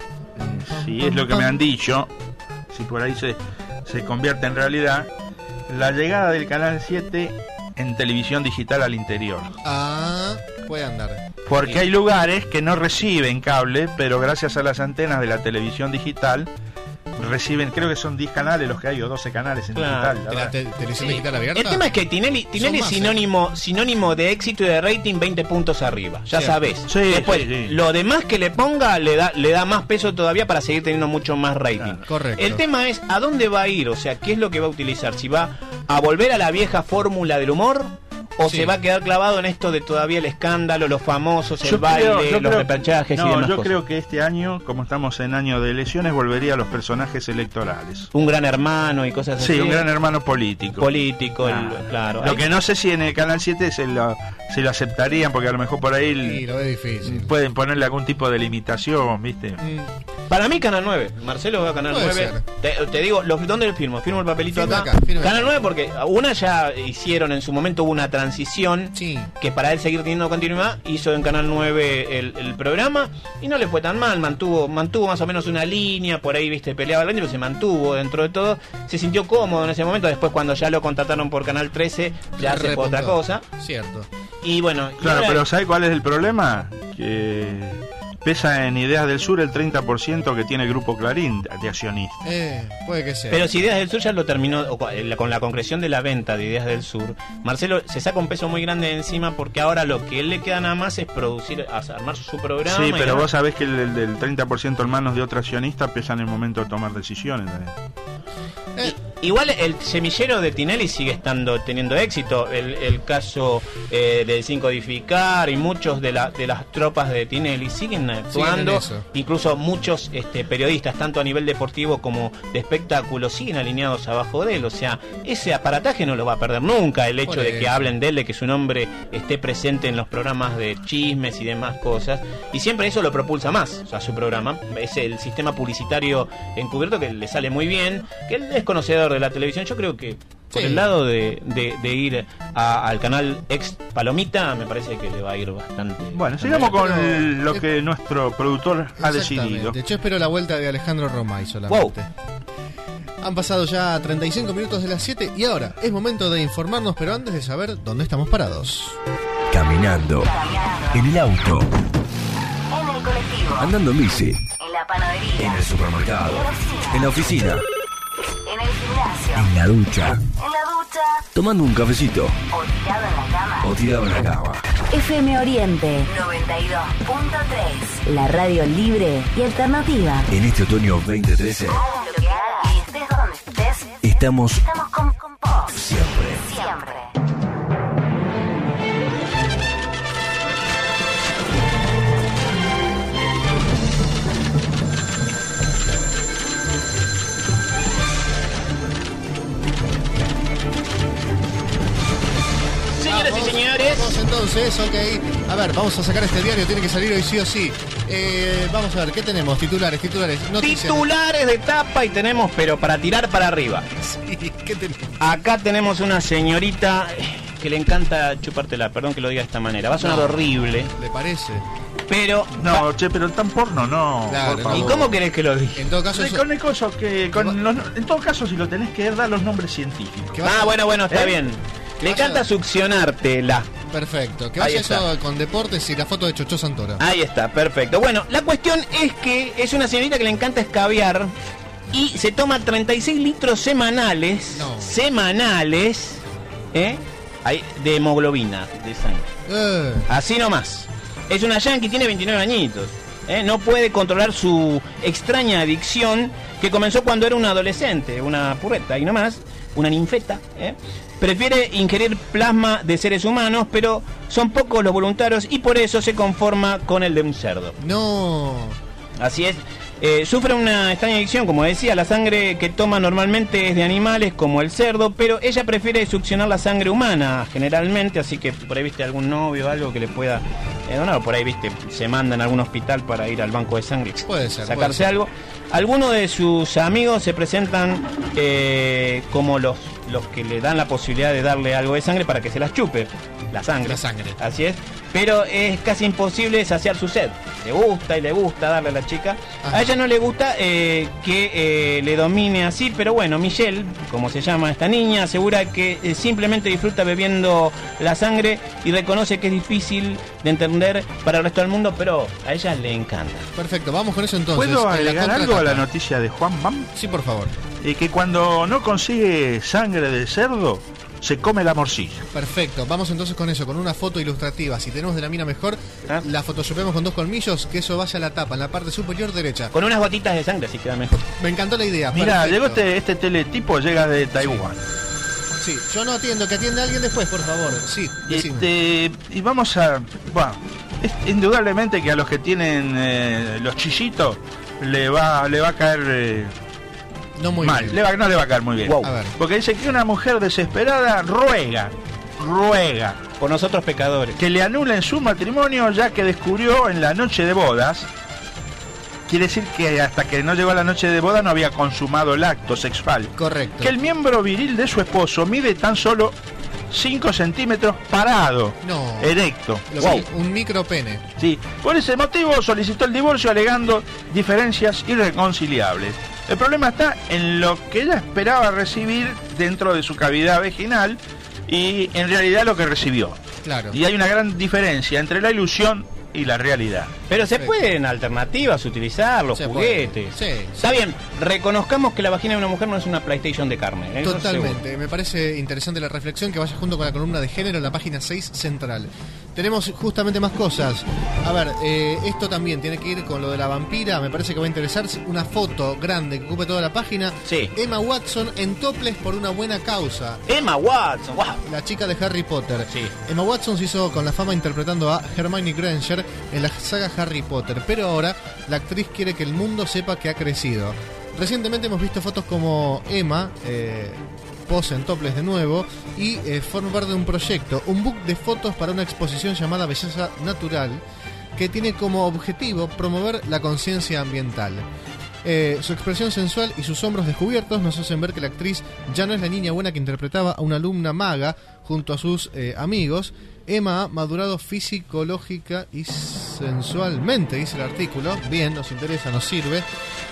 Speaker 6: eh, si es lo que me han dicho, si por ahí se, se convierte en realidad, la llegada del Canal siete en televisión digital al interior.
Speaker 5: Ah, puede andar.
Speaker 6: Porque hay lugares que no reciben cable, pero gracias a las antenas de la televisión digital reciben, creo que son diez canales los que hay, o doce canales en
Speaker 7: Claro.
Speaker 6: digital. la
Speaker 5: ¿De la
Speaker 6: verdad.
Speaker 5: te- televisión
Speaker 7: Sí.
Speaker 5: digital abierta?
Speaker 7: El tema es que Tinelli, Tinelli es
Speaker 5: más, ¿eh?
Speaker 7: sinónimo, sinónimo de éxito y de rating veinte puntos arriba, ya
Speaker 5: Cierto.
Speaker 7: sabes.
Speaker 6: Sí,
Speaker 7: Después,
Speaker 6: sí, sí.
Speaker 7: lo demás que le ponga le da, le da más peso todavía para seguir teniendo mucho más rating.
Speaker 6: Claro.
Speaker 5: Correcto.
Speaker 7: El tema es a dónde va a ir, o sea, qué es lo que va a utilizar, si va a volver a la vieja fórmula del humor o
Speaker 5: Sí.
Speaker 7: se va a quedar clavado en esto de todavía el escándalo, los famosos, el
Speaker 6: Yo
Speaker 7: baile,
Speaker 6: creo- yo
Speaker 7: los
Speaker 6: creo-
Speaker 7: repechajes y
Speaker 6: no,
Speaker 7: demás
Speaker 6: yo
Speaker 7: cosas.
Speaker 6: creo que este año, como estamos en año de elecciones, volvería a los personajes electorales.
Speaker 7: Un gran hermano y cosas así.
Speaker 6: Sí, un gran hermano político.
Speaker 7: político, el-
Speaker 6: Ah,
Speaker 7: claro.
Speaker 6: Lo
Speaker 7: Hay-
Speaker 6: que no sé si en el Canal siete se lo, se lo aceptarían, porque a lo mejor por ahí
Speaker 5: Sí, lo ve difícil.
Speaker 6: pueden ponerle algún tipo de limitación, ¿viste?
Speaker 5: Mm,
Speaker 7: Para mí Canal nueve, Marcelo va a Canal
Speaker 5: Puede
Speaker 7: nueve. Te, te digo, los, ¿dónde lo firmo? Firmo el papelito
Speaker 5: Firma
Speaker 7: acá.
Speaker 5: acá, firma
Speaker 7: Canal
Speaker 5: acá.
Speaker 7: nueve porque una ya hicieron en su momento, hubo una transición
Speaker 5: Sí.
Speaker 7: que para él seguir teniendo continuidad, hizo en Canal nueve el, el programa y no le fue tan mal, mantuvo mantuvo más o menos una línea, por ahí, viste, peleaba el año, pero se mantuvo dentro de todo, se sintió cómodo en ese momento, después cuando ya lo contrataron por Canal trece, ya se fue otra
Speaker 5: repuntó.
Speaker 7: cosa.
Speaker 5: Cierto.
Speaker 7: Y bueno, y
Speaker 6: Claro,
Speaker 7: ahora-
Speaker 6: pero ¿sabe cuál es el problema? Que pesa en Ideas del Sur el treinta por ciento que tiene el Grupo Clarín de accionistas.
Speaker 5: Eh, puede que sea.
Speaker 7: Pero si Ideas del Sur ya lo terminó, o con la concreción de la venta de Ideas del Sur, Marcelo se saca un peso muy grande de encima porque ahora lo que él le queda nada más es producir, armar su programa.
Speaker 6: Sí, pero
Speaker 7: y
Speaker 6: vos sabés que el, el del treinta por ciento en manos de otro accionista pesa en el momento de tomar decisiones también.
Speaker 5: Eh.
Speaker 7: Igual el semillero de Tinelli sigue estando teniendo éxito. El, el caso eh, del Sin Codificar y muchos de, la, de las tropas de Tinelli siguen actuando.
Speaker 5: Siguen
Speaker 7: Incluso muchos este, periodistas, tanto a nivel deportivo como de espectáculo, siguen alineados abajo de él. O sea, ese aparataje no lo va a perder nunca. El hecho
Speaker 5: Por
Speaker 7: de que
Speaker 5: eso.
Speaker 7: hablen de él, de que su nombre esté presente en los programas de chismes y demás cosas. Y siempre eso lo propulsa más, o sea, su programa. Es el sistema publicitario encubierto que le sale muy bien, que él es conocedor de la televisión. Yo creo que por
Speaker 5: Sí.
Speaker 7: el lado de, de, de ir a, al canal ex Palomita, me parece que le va a ir bastante.
Speaker 6: Bueno, sigamos
Speaker 5: Pero-
Speaker 6: con lo que nuestro productor ha decidido.
Speaker 5: Exactamente. Yo espero la vuelta de Alejandro Romay solamente. Han pasado ya treinta y cinco minutos de las siete y ahora es momento de informarnos, pero antes de saber dónde estamos parados.
Speaker 1: Caminando, en el auto,
Speaker 2: En el colectivo,
Speaker 1: andando en bici,
Speaker 2: en la panadería,
Speaker 1: en el supermercado, en la oficina,
Speaker 2: en el gimnasio,
Speaker 1: en la ducha,
Speaker 2: en la ducha
Speaker 1: tomando un cafecito
Speaker 2: o tirado en la cama.
Speaker 1: o tirado en la cama.
Speaker 2: F M Oriente noventa y dos punto tres, la radio libre y alternativa.
Speaker 1: En este otoño veinte trece
Speaker 2: Hagas lo que hagas y estés donde estés,
Speaker 1: estamos
Speaker 2: estamos con, con vos.
Speaker 1: siempre.
Speaker 2: Siempre.
Speaker 7: Señoras y señores,
Speaker 5: Vamos entonces, ok. A ver, vamos a sacar este diario, tiene que salir hoy sí o sí. Eh, vamos a ver, ¿qué tenemos? Titulares, titulares, noticias.
Speaker 7: titulares de tapa y tenemos, pero para tirar para arriba.
Speaker 5: Sí, ¿qué tenemos?
Speaker 7: Acá tenemos una señorita que le encanta chupártela, perdón que lo diga de esta manera. Va a sonar
Speaker 5: No.
Speaker 7: horrible,
Speaker 5: ¿Le parece?
Speaker 7: pero...
Speaker 6: No, che, pero tan porno no.
Speaker 5: Claro,
Speaker 6: por
Speaker 5: no.
Speaker 7: ¿Y
Speaker 6: favor.
Speaker 7: cómo querés que lo diga?
Speaker 5: En todo caso,
Speaker 6: Sí,
Speaker 5: eso-
Speaker 6: con el coso que con los- en todo caso si lo tenés que dar los nombres científicos.
Speaker 5: que vaya-
Speaker 7: Ah, bueno, bueno, está
Speaker 6: ¿Eh?
Speaker 7: bien. Le
Speaker 5: vaya-
Speaker 7: encanta succionártela.
Speaker 5: Perfecto. Que
Speaker 7: Ahí
Speaker 5: vaya
Speaker 7: está.
Speaker 5: eso con deportes y la foto de Chocho Santoro.
Speaker 7: Ahí está, perfecto. Bueno, la cuestión es que es una señorita que le encanta escabiar y se toma treinta y seis litros semanales,
Speaker 5: No.
Speaker 7: semanales, ¿eh? Ahí, de hemoglobina, de sangre.
Speaker 5: Eh,
Speaker 7: Así nomás. Es una yankee, tiene veintinueve añitos. ¿eh? No puede controlar su extraña adicción que comenzó cuando era una adolescente, una purreta y nomás, una ninfeta. ¿eh? Prefiere ingerir plasma de seres humanos, pero son pocos los voluntarios y por eso se conforma con el de un cerdo.
Speaker 5: no.
Speaker 7: Así es. Eh, sufre una extraña adicción, como decía, la sangre que toma normalmente es de animales como el cerdo, pero ella prefiere succionar la sangre humana generalmente, así que por ahí viste algún novio o algo que le pueda eh, donar, o por ahí viste, se manda en algún hospital para ir al banco de sangre,
Speaker 5: Puede ser,
Speaker 7: sacarse
Speaker 5: puede ser.
Speaker 7: algo. Algunos de sus amigos se presentan eh, como los, los que le dan la posibilidad de darle algo de sangre para que se las chupe, la sangre.
Speaker 5: La sangre.
Speaker 7: Así es, pero es casi imposible saciar su sed. Le gusta y le gusta darle a la chica.
Speaker 5: Ajá.
Speaker 7: A ella no le gusta eh, que eh, le domine así, pero bueno, Michelle, como se llama esta niña, asegura que eh, simplemente disfruta bebiendo la sangre y reconoce que es difícil de entender para el resto del mundo, pero a ella le encanta.
Speaker 5: Perfecto, vamos con eso entonces.
Speaker 6: ¿Puedo
Speaker 5: En la
Speaker 6: agregar algo a la
Speaker 5: contratapa.
Speaker 6: noticia de Juan Bam?
Speaker 5: Sí, por favor.
Speaker 6: Eh, que cuando no consigue sangre de cerdo, se come la morcilla.
Speaker 5: Perfecto, vamos entonces con eso, con una foto ilustrativa. Si tenemos de la mina mejor,
Speaker 7: Ah.
Speaker 5: la photoshopeamos con dos colmillos, que eso vaya a la tapa, en la parte superior derecha.
Speaker 7: Con unas gotitas de sangre, así queda mejor.
Speaker 5: Me encantó la idea.
Speaker 6: Mira,
Speaker 5: perfecto.
Speaker 6: llegó este, este teletipo, llega de Taiwán.
Speaker 5: Sí, yo no atiendo, que atienda alguien después, por favor. Sí, decime.
Speaker 6: Este, y vamos a... Bueno, es indudablemente que a los que tienen eh, los chillitos le va, le va a caer... eh,
Speaker 5: No muy
Speaker 6: mal,
Speaker 5: bien.
Speaker 6: le va- no le va a caer muy bien.
Speaker 7: Wow.
Speaker 5: A ver.
Speaker 6: Porque dice que una mujer desesperada ruega, ruega,
Speaker 7: Por nosotros pecadores.
Speaker 6: que le anulen su matrimonio ya que descubrió en la noche de bodas, quiere decir que hasta que no llegó a la noche de boda no había consumado el acto sexual,
Speaker 5: Correcto.
Speaker 6: que el miembro viril de su esposo mide tan solo cinco centímetros parado,
Speaker 5: No.
Speaker 6: erecto.
Speaker 5: Lo
Speaker 6: Wow.
Speaker 5: que- un micro pene.
Speaker 6: Sí, por ese motivo solicitó el divorcio alegando diferencias irreconciliables. El problema está en lo que ella esperaba recibir dentro de su cavidad vaginal y en realidad lo que recibió.
Speaker 5: Claro.
Speaker 6: Y hay una gran diferencia entre la ilusión y la realidad.
Speaker 7: Pero se
Speaker 5: Perfecto.
Speaker 7: pueden alternativas utilizar, los
Speaker 5: Se
Speaker 7: juguetes.
Speaker 5: puede. Sí,
Speaker 7: Está bien, reconozcamos que la vagina de una mujer no es una PlayStation de carne. eso
Speaker 5: Totalmente,
Speaker 7: seguro.
Speaker 5: me parece interesante la reflexión que vaya junto con la columna de género en la página seis central. Tenemos justamente más cosas. A ver, eh, esto también tiene que ir con lo de la vampira, me parece que va a interesar una foto grande que ocupe toda la página.
Speaker 7: Sí.
Speaker 5: Emma Watson en topless por una buena causa.
Speaker 7: Emma Watson, wow.
Speaker 5: La chica de Harry Potter.
Speaker 7: Sí.
Speaker 5: Emma Watson se hizo con la fama interpretando a Hermione Granger en la saga Harry Potter, pero ahora la actriz quiere que el mundo sepa que ha crecido. Recientemente hemos visto fotos como Emma eh, pose en topless de nuevo y eh, forma parte de un proyecto, un book de fotos para una exposición llamada Belleza Natural, que tiene como objetivo promover la conciencia ambiental. Eh, su expresión sensual y sus hombros descubiertos nos hacen ver que la actriz ya no es la niña buena que interpretaba a una alumna maga junto a sus eh, amigos. Emma ha madurado fisiológica y sensualmente, dice el artículo. Bien, nos interesa, nos sirve.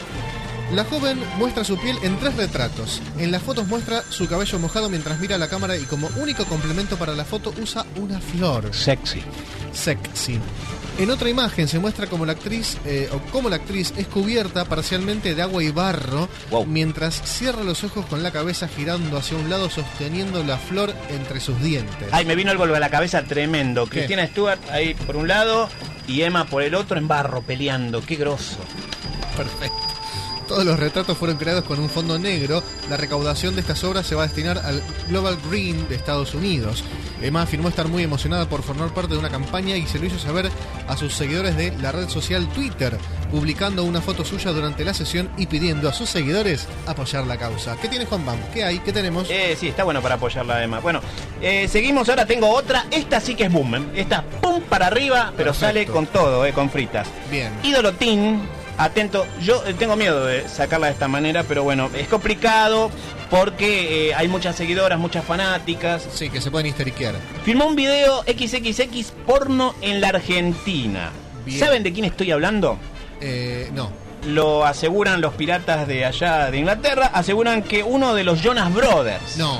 Speaker 5: La joven muestra su piel en tres retratos. En las fotos muestra su cabello mojado mientras mira a la cámara y como único complemento para la foto usa una flor.
Speaker 7: Sexy.
Speaker 5: Sexy. En otra imagen se muestra como la actriz eh, o como la actriz es cubierta parcialmente de agua y barro,
Speaker 7: Wow.
Speaker 5: mientras cierra los ojos con la cabeza girando hacia un lado sosteniendo la flor entre sus dientes.
Speaker 7: Ay, me vino algo a la cabeza tremendo.
Speaker 5: ¿Qué?
Speaker 7: Cristina Stewart ahí por un lado y Emma por el otro en barro peleando. Qué grosso.
Speaker 5: Perfecto. Todos los retratos fueron creados con un fondo negro. La recaudación de estas obras se va a destinar al Global Green de Estados Unidos. Emma afirmó estar muy emocionada por formar parte de una campaña y se lo hizo saber a sus seguidores de la red social Twitter, publicando una foto suya durante la sesión y pidiendo a sus seguidores apoyar la causa. ¿Qué tiene Juan Bam? ¿Qué hay? ¿Qué tenemos?
Speaker 7: Eh, sí, está bueno para apoyarla a Emma. Bueno, eh, seguimos, ahora tengo otra. Esta sí que es boom. ¿eh? Esta pum para arriba, pero
Speaker 5: Perfecto.
Speaker 7: sale con todo, eh, con fritas.
Speaker 5: Bien.
Speaker 7: Ídolo Teen, atento, yo eh, tengo miedo de sacarla de esta manera, pero bueno, es complicado porque eh, hay muchas seguidoras, muchas fanáticas.
Speaker 5: Sí, que se pueden histeriquear.
Speaker 7: Filmó un video equis equis equis porno en la Argentina.
Speaker 5: Bien.
Speaker 7: ¿Saben de quién estoy hablando?
Speaker 5: Eh, no.
Speaker 7: Lo aseguran los piratas de allá de Inglaterra, aseguran que uno de los Jonas Brothers
Speaker 5: No.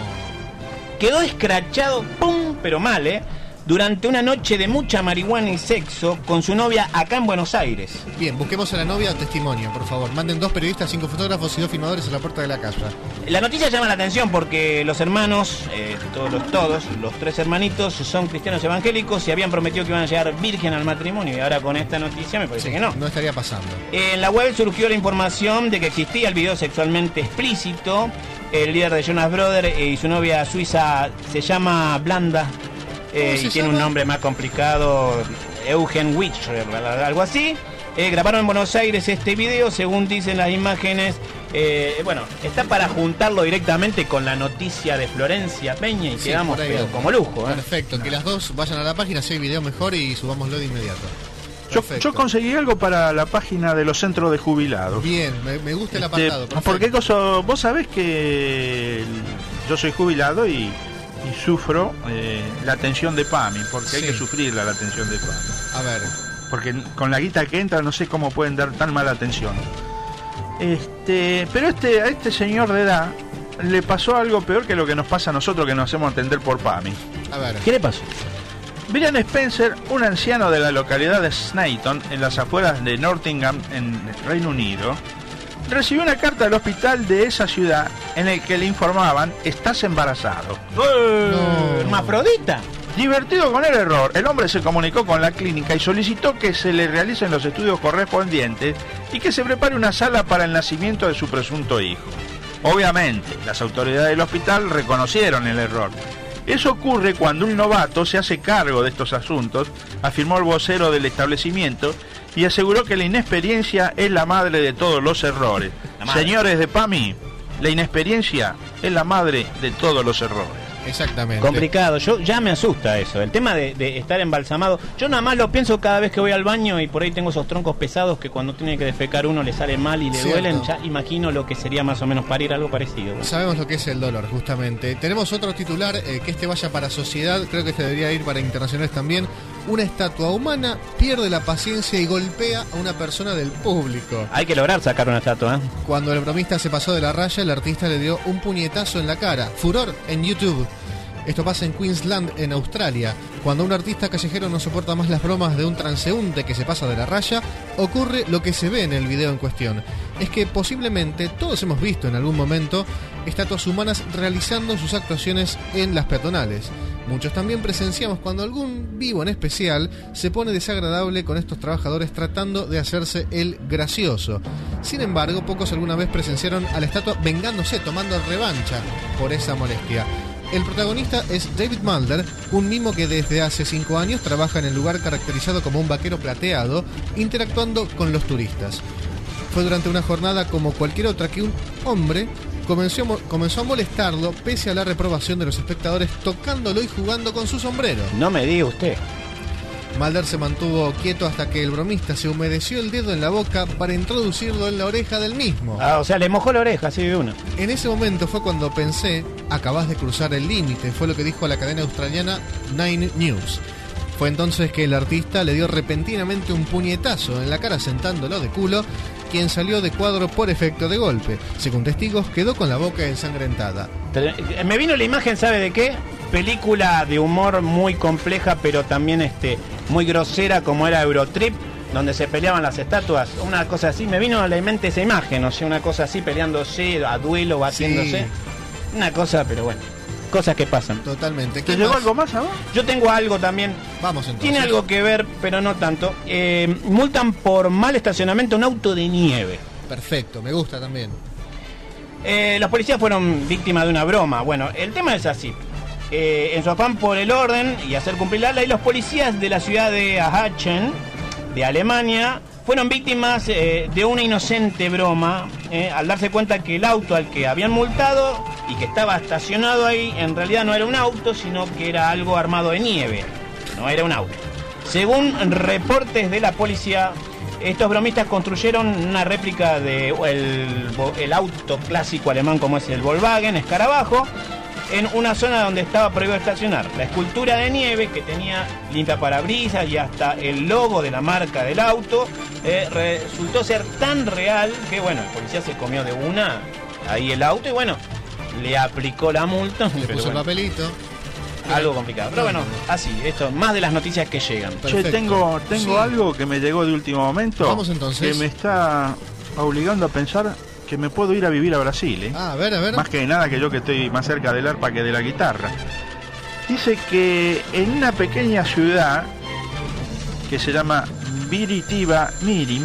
Speaker 7: quedó escrachado, pum, pero mal, ¿eh? Durante una noche de mucha marihuana y sexo con su novia acá en Buenos Aires.
Speaker 5: Bien, busquemos a la novia testimonio, por favor. Manden dos periodistas, cinco fotógrafos y dos filmadores a la puerta de la casa.
Speaker 7: La noticia llama la atención porque los hermanos, eh, todos los todos, los tres hermanitos son cristianos evangélicos y habían prometido que iban a llegar virgen al matrimonio y ahora con esta noticia me parece que no.
Speaker 5: No estaría pasando.
Speaker 7: En la web surgió la información de que existía el video sexualmente explícito. El líder de Jonas Brothers y su novia suiza se llama Blanda. Eh,
Speaker 5: ¿Cómo
Speaker 7: y
Speaker 5: se
Speaker 7: tiene un
Speaker 5: llama?
Speaker 7: nombre más complicado, Eugen Witcher, algo así. Eh, grabaron en Buenos Aires este video, según dicen las imágenes. Eh, bueno, está para juntarlo directamente con la noticia de Florencia Peña y
Speaker 5: Sí,
Speaker 7: quedamos
Speaker 5: por ahí
Speaker 7: pero
Speaker 5: anda.
Speaker 7: como lujo. ¿eh?
Speaker 5: Perfecto, que las dos vayan a la página, si hay video mejor y subámoslo de inmediato.
Speaker 6: Yo,
Speaker 5: Perfecto.
Speaker 6: yo conseguí algo para la página de los centros de jubilados.
Speaker 5: Bien, me, me gusta el
Speaker 6: Este,
Speaker 5: apartado. perfecto.
Speaker 6: porque cosa, vos sabés que yo soy jubilado y, y sufro eh, la atención de PAMI, porque hay
Speaker 5: Sí.
Speaker 6: que sufrirla la atención de PAMI.
Speaker 5: A ver,
Speaker 6: Porque con la guita que entra no sé cómo pueden dar tan mala atención. Este, pero este, a este señor de edad le pasó algo peor que lo que nos pasa a nosotros que nos hacemos atender por PAMI.
Speaker 5: a ver.
Speaker 7: ¿Qué le pasó?
Speaker 6: Brian Spencer, un anciano de la localidad de Snayton, en las afueras de Nottingham, en Reino Unido, recibió una carta del hospital de esa ciudad en el que le informaban: estás embarazado.
Speaker 5: No.
Speaker 7: ¿Hermafrodita?
Speaker 6: Divertido con el error, el hombre se comunicó con la clínica y solicitó que se le realicen los estudios correspondientes y que se prepare una sala para el nacimiento de su presunto hijo. Obviamente, las autoridades del hospital reconocieron el error. Eso ocurre cuando un novato se hace cargo de estos asuntos, afirmó el vocero del establecimiento y aseguró que la inexperiencia es la madre de todos los errores.
Speaker 7: La madre.
Speaker 6: Señores de PAMI, la inexperiencia es la madre de todos los errores.
Speaker 5: Exactamente.
Speaker 7: Complicado, yo ya me asusta eso, el tema de, de estar embalsamado. Yo nada más lo pienso cada vez que voy al baño y por ahí tengo esos troncos pesados que cuando tiene que defecar uno le sale mal y le
Speaker 5: Cierto.
Speaker 7: duelen. Ya imagino lo que sería más o menos parir algo parecido.
Speaker 5: Sabemos lo que es el dólar, justamente. Tenemos otro titular, eh, que este vaya para sociedad, creo que este debería ir para internacionales también. Una estatua humana pierde la paciencia y golpea a una persona del público.
Speaker 7: Hay que lograr sacar una estatua, ¿eh?
Speaker 5: Cuando el bromista se pasó de la raya, el artista le dio un puñetazo en la cara. Furor en YouTube. Esto pasa en Queensland, en Australia. Cuando un artista callejero no soporta más las bromas de un transeúnte que se pasa de la raya, ocurre lo que se ve en el video en cuestión. Es que posiblemente todos hemos visto en algún momento estatuas humanas realizando sus actuaciones en las peatonales. Muchos también presenciamos cuando algún vivo en especial se pone desagradable con estos trabajadores tratando de hacerse el gracioso. Sin embargo, pocos alguna vez presenciaron a la estatua vengándose, tomando revancha por esa molestia. El protagonista es David Mulder, un mimo que desde hace cinco años trabaja en el lugar caracterizado como un vaquero plateado, interactuando con los turistas. Fue durante una jornada como cualquier otra que un hombre comenzó, comenzó a molestarlo pese a la reprobación de los espectadores, tocándolo y jugando con su sombrero.
Speaker 7: No me diga usted.
Speaker 5: Mulder se mantuvo quieto hasta que el bromista se humedeció el dedo en la boca para introducirlo en la oreja del mismo.
Speaker 7: Ah, o sea, le mojó la oreja, así de una.
Speaker 5: En ese momento fue cuando pensé, acabas de cruzar el límite, fue lo que dijo a la cadena australiana Nine News. Fue entonces que el artista le dio repentinamente un puñetazo en la cara sentándolo de culo, quien salió de cuadro por efecto de golpe. Según testigos, quedó con la boca ensangrentada.
Speaker 7: Me vino la imagen, ¿sabe de qué? Película de humor muy compleja, pero también este muy grosera, como era Eurotrip, donde se peleaban las estatuas, una cosa así. Me vino a la mente esa imagen, o sea, una cosa así, peleándose a duelo, batiéndose. Sí. Una cosa, pero bueno, cosas que pasan.
Speaker 5: Totalmente.
Speaker 6: ¿Te llegó algo más a vos?
Speaker 7: Yo tengo algo también.
Speaker 5: Vamos entonces.
Speaker 7: Tiene algo que ver, pero no tanto. Eh, multan por mal estacionamiento un auto de nieve.
Speaker 5: Perfecto, me gusta también.
Speaker 7: Eh, los policías fueron víctimas de una broma. Bueno, el tema es así. Eh, en su afán por el orden y hacer cumplir la ley, los policías de la ciudad de Aachen, de Alemania, fueron víctimas eh, de una inocente broma, eh, al darse cuenta que el auto al que habían multado y que estaba estacionado ahí, en realidad no era un auto, sino que era algo armado de nieve. No era un auto. Según reportes de la policía, estos bromistas construyeron una réplica del de el auto clásico alemán como es el Volkswagen Escarabajo, en una zona donde estaba prohibido estacionar. La escultura de nieve, que tenía limpiaparabrisas y hasta el logo de la marca del auto, eh, resultó ser tan real que, bueno, el policía se comió de una ahí el auto y, bueno, le aplicó la multa.
Speaker 5: Le puso
Speaker 7: bueno,
Speaker 5: el papelito.
Speaker 7: algo complicado. Pero bueno, así, esto, más de las noticias que llegan.
Speaker 6: Che, tengo, tengo
Speaker 5: Sí.
Speaker 6: algo que me llegó de último momento.
Speaker 5: Vamos entonces.
Speaker 6: Que me está obligando a pensar que me puedo ir a vivir a Brasil, ¿eh?
Speaker 5: Ah, a ver, a ver.
Speaker 6: Más que nada que yo que estoy más cerca del arpa que de la guitarra. Dice que en una pequeña ciudad que se llama Biritiba Mirim,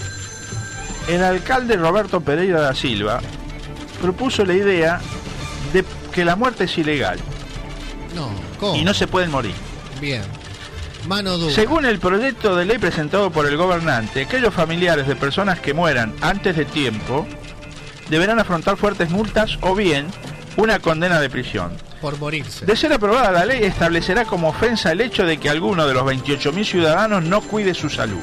Speaker 6: el alcalde Roberto Pereira da Silva propuso la idea de que la muerte es ilegal
Speaker 5: No, ¿cómo?
Speaker 6: y no se pueden morir.
Speaker 5: Bien. Mano dura.
Speaker 6: Según el proyecto de ley presentado por el gobernante, aquellos familiares de personas que mueran antes de tiempo deberán afrontar fuertes multas o bien una condena de prisión.
Speaker 5: Por morirse.
Speaker 6: De ser aprobada la ley, establecerá como ofensa el hecho de que alguno de los veintiocho mil ciudadanos no cuide su salud.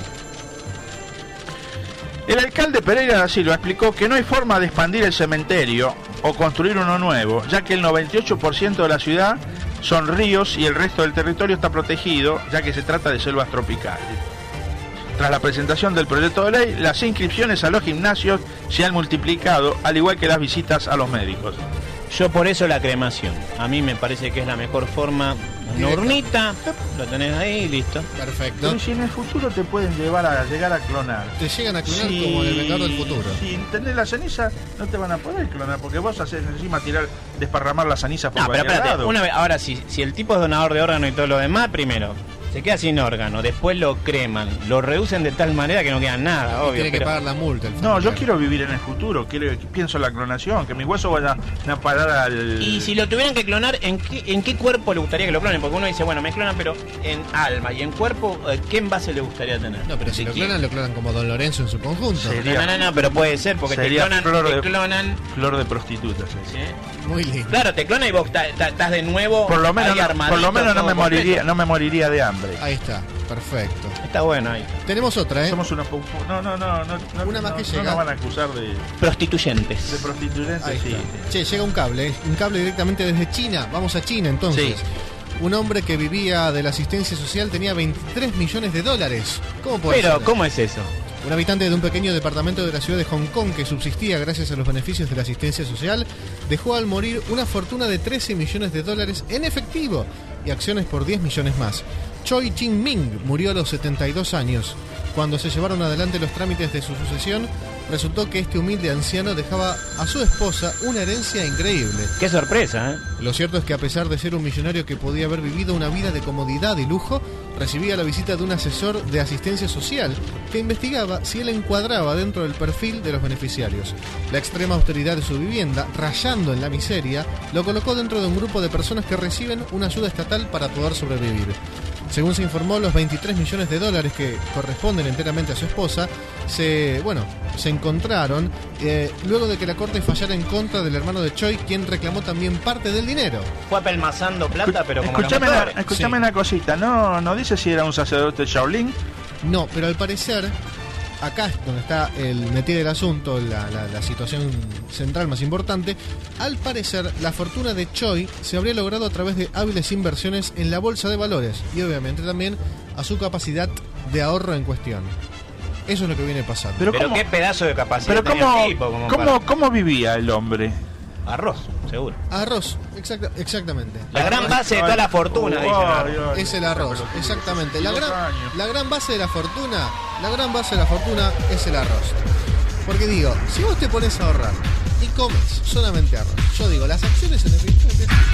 Speaker 6: El alcalde Pereira da Silva explicó que no hay forma de expandir el cementerio o construir uno nuevo, ya que el noventa y ocho por ciento de la ciudad son ríos y el resto del territorio está protegido, ya que se trata de selvas tropicales. Tras la presentación del proyecto de ley, las inscripciones a los gimnasios se han multiplicado, al igual que las visitas a los médicos.
Speaker 7: Yo por eso la cremación. A mí me parece que es la mejor forma. Una
Speaker 5: Directo.
Speaker 7: urnita, lo tenés ahí y listo.
Speaker 5: Perfecto.
Speaker 6: Pero si en el futuro te pueden llevar a llegar a clonar.
Speaker 5: Te llegan a clonar
Speaker 6: Sí,
Speaker 5: como el Vengador del Futuro.
Speaker 6: Si tenés la ceniza, no te van a poder clonar, porque vos haces encima tirar, desparramar la ceniza por
Speaker 7: No, pero
Speaker 6: cualquier
Speaker 7: espérate,
Speaker 6: lado.
Speaker 7: una vez, ahora si, si el tipo es donador de órgano y todo lo demás, primero, se queda sin órgano, después lo creman, lo reducen de tal manera que no queda nada,
Speaker 5: Y
Speaker 7: obvio.
Speaker 5: tiene que
Speaker 7: pero-
Speaker 5: pagar la multa. el
Speaker 6: No,
Speaker 5: familiar.
Speaker 6: yo quiero vivir en el futuro, quiero, pienso en la clonación, que mis huesos vayan a parar al...
Speaker 7: Y si lo tuvieran que clonar, ¿en qué, ¿en qué cuerpo le gustaría que lo clonen? Porque uno dice, bueno, me clonan, pero en alma y en cuerpo, eh, ¿qué envase le gustaría tener?
Speaker 5: No, pero si
Speaker 7: ¿De
Speaker 5: lo
Speaker 7: quién?
Speaker 5: clonan, lo clonan como Don Lorenzo en su conjunto.
Speaker 6: Sí.
Speaker 7: No, no, no, no, pero puede ser, porque te
Speaker 6: Sería
Speaker 7: clonan,
Speaker 6: flor
Speaker 7: te
Speaker 6: de-
Speaker 7: clonan,
Speaker 6: Flor de prostitutas. sí.
Speaker 7: ¿sí?
Speaker 5: Muy lindo.
Speaker 7: Claro, te clonan y vos ta- ta- estás de nuevo
Speaker 6: Por lo menos,
Speaker 7: ahí
Speaker 6: no,
Speaker 7: armadito,
Speaker 6: por lo menos no
Speaker 7: todo
Speaker 6: me
Speaker 7: completo.
Speaker 6: moriría, no me moriría de hambre.
Speaker 5: Ahí está. Perfecto.
Speaker 7: Está bueno ahí.
Speaker 5: Tenemos otra, ¿eh?
Speaker 6: Somos una pu- pu- no, no, no, no, no,
Speaker 5: Una más
Speaker 6: no,
Speaker 5: que
Speaker 6: no
Speaker 5: llega.
Speaker 6: nos van a acusar de, de
Speaker 7: Prostituyentes.
Speaker 6: prostituyentes,
Speaker 5: Ahí
Speaker 6: sí.
Speaker 5: está. Che, llega un cable, ¿eh? Un cable directamente desde China. Vamos a China entonces.
Speaker 6: Sí.
Speaker 5: Un hombre que vivía de la asistencia social tenía veintitrés millones de dólares. ¿Cómo puede
Speaker 7: Pero,
Speaker 5: ser?
Speaker 7: ¿cómo es eso?
Speaker 5: Un habitante de un pequeño departamento de la ciudad de Hong Kong que subsistía gracias a los beneficios de la asistencia social, dejó al morir una fortuna de trece millones de dólares en efectivo y acciones por diez millones más. Choi Ching-ming murió a los setenta y dos años. Cuando se llevaron adelante los trámites de su sucesión, resultó que este humilde anciano dejaba a su esposa una herencia increíble.
Speaker 8: ¡Qué sorpresa, eh!
Speaker 5: Lo cierto es que a pesar de ser un millonario que podía haber vivido una vida de comodidad y lujo, recibía la visita de un asesor de asistencia social que investigaba si él encuadraba dentro del perfil de los beneficiarios. La extrema austeridad de su vivienda, rayando en la miseria, lo colocó dentro de un grupo de personas que reciben una ayuda estatal para poder sobrevivir. Según se informó, los veintitrés millones de dólares que corresponden enteramente a su esposa se, bueno, se encontraron eh, luego de que la corte fallara en contra del hermano de Choi, quien reclamó también parte del dinero.
Speaker 8: Fue apelmazando plata, pero como
Speaker 6: Escúchame,
Speaker 8: los
Speaker 6: una,
Speaker 8: motores.
Speaker 6: escúchame
Speaker 5: Sí.
Speaker 6: una cosita, ¿no, no dice si era un sacerdote Shaolin?
Speaker 5: No, pero al parecer, acá es donde está el metido del asunto, la, la, la situación central más importante. Al parecer, la fortuna de Choi se habría logrado a través de hábiles inversiones en la bolsa de valores y obviamente también a su capacidad de ahorro en cuestión. Eso es lo que viene pasando.
Speaker 6: Pero,
Speaker 8: Pero
Speaker 6: ¿cómo,
Speaker 8: qué pedazo de capacidad
Speaker 6: pero
Speaker 8: tenía
Speaker 6: cómo,
Speaker 8: el tipo, como
Speaker 6: cómo,
Speaker 8: para-
Speaker 6: cómo vivía el hombre?
Speaker 8: Arroz, seguro.
Speaker 5: Arroz, exacta, exactamente.
Speaker 8: La gran base de toda la fortuna,
Speaker 6: Ay,
Speaker 8: dice.
Speaker 6: ay, ay,
Speaker 5: Es el arroz, exactamente. La
Speaker 6: Dios
Speaker 5: gran,
Speaker 6: años.
Speaker 5: la gran base de la fortuna, la gran base de la fortuna es el arroz. Porque digo, si vos te pones a ahorrar y comes solamente arroz, yo digo, las acciones en el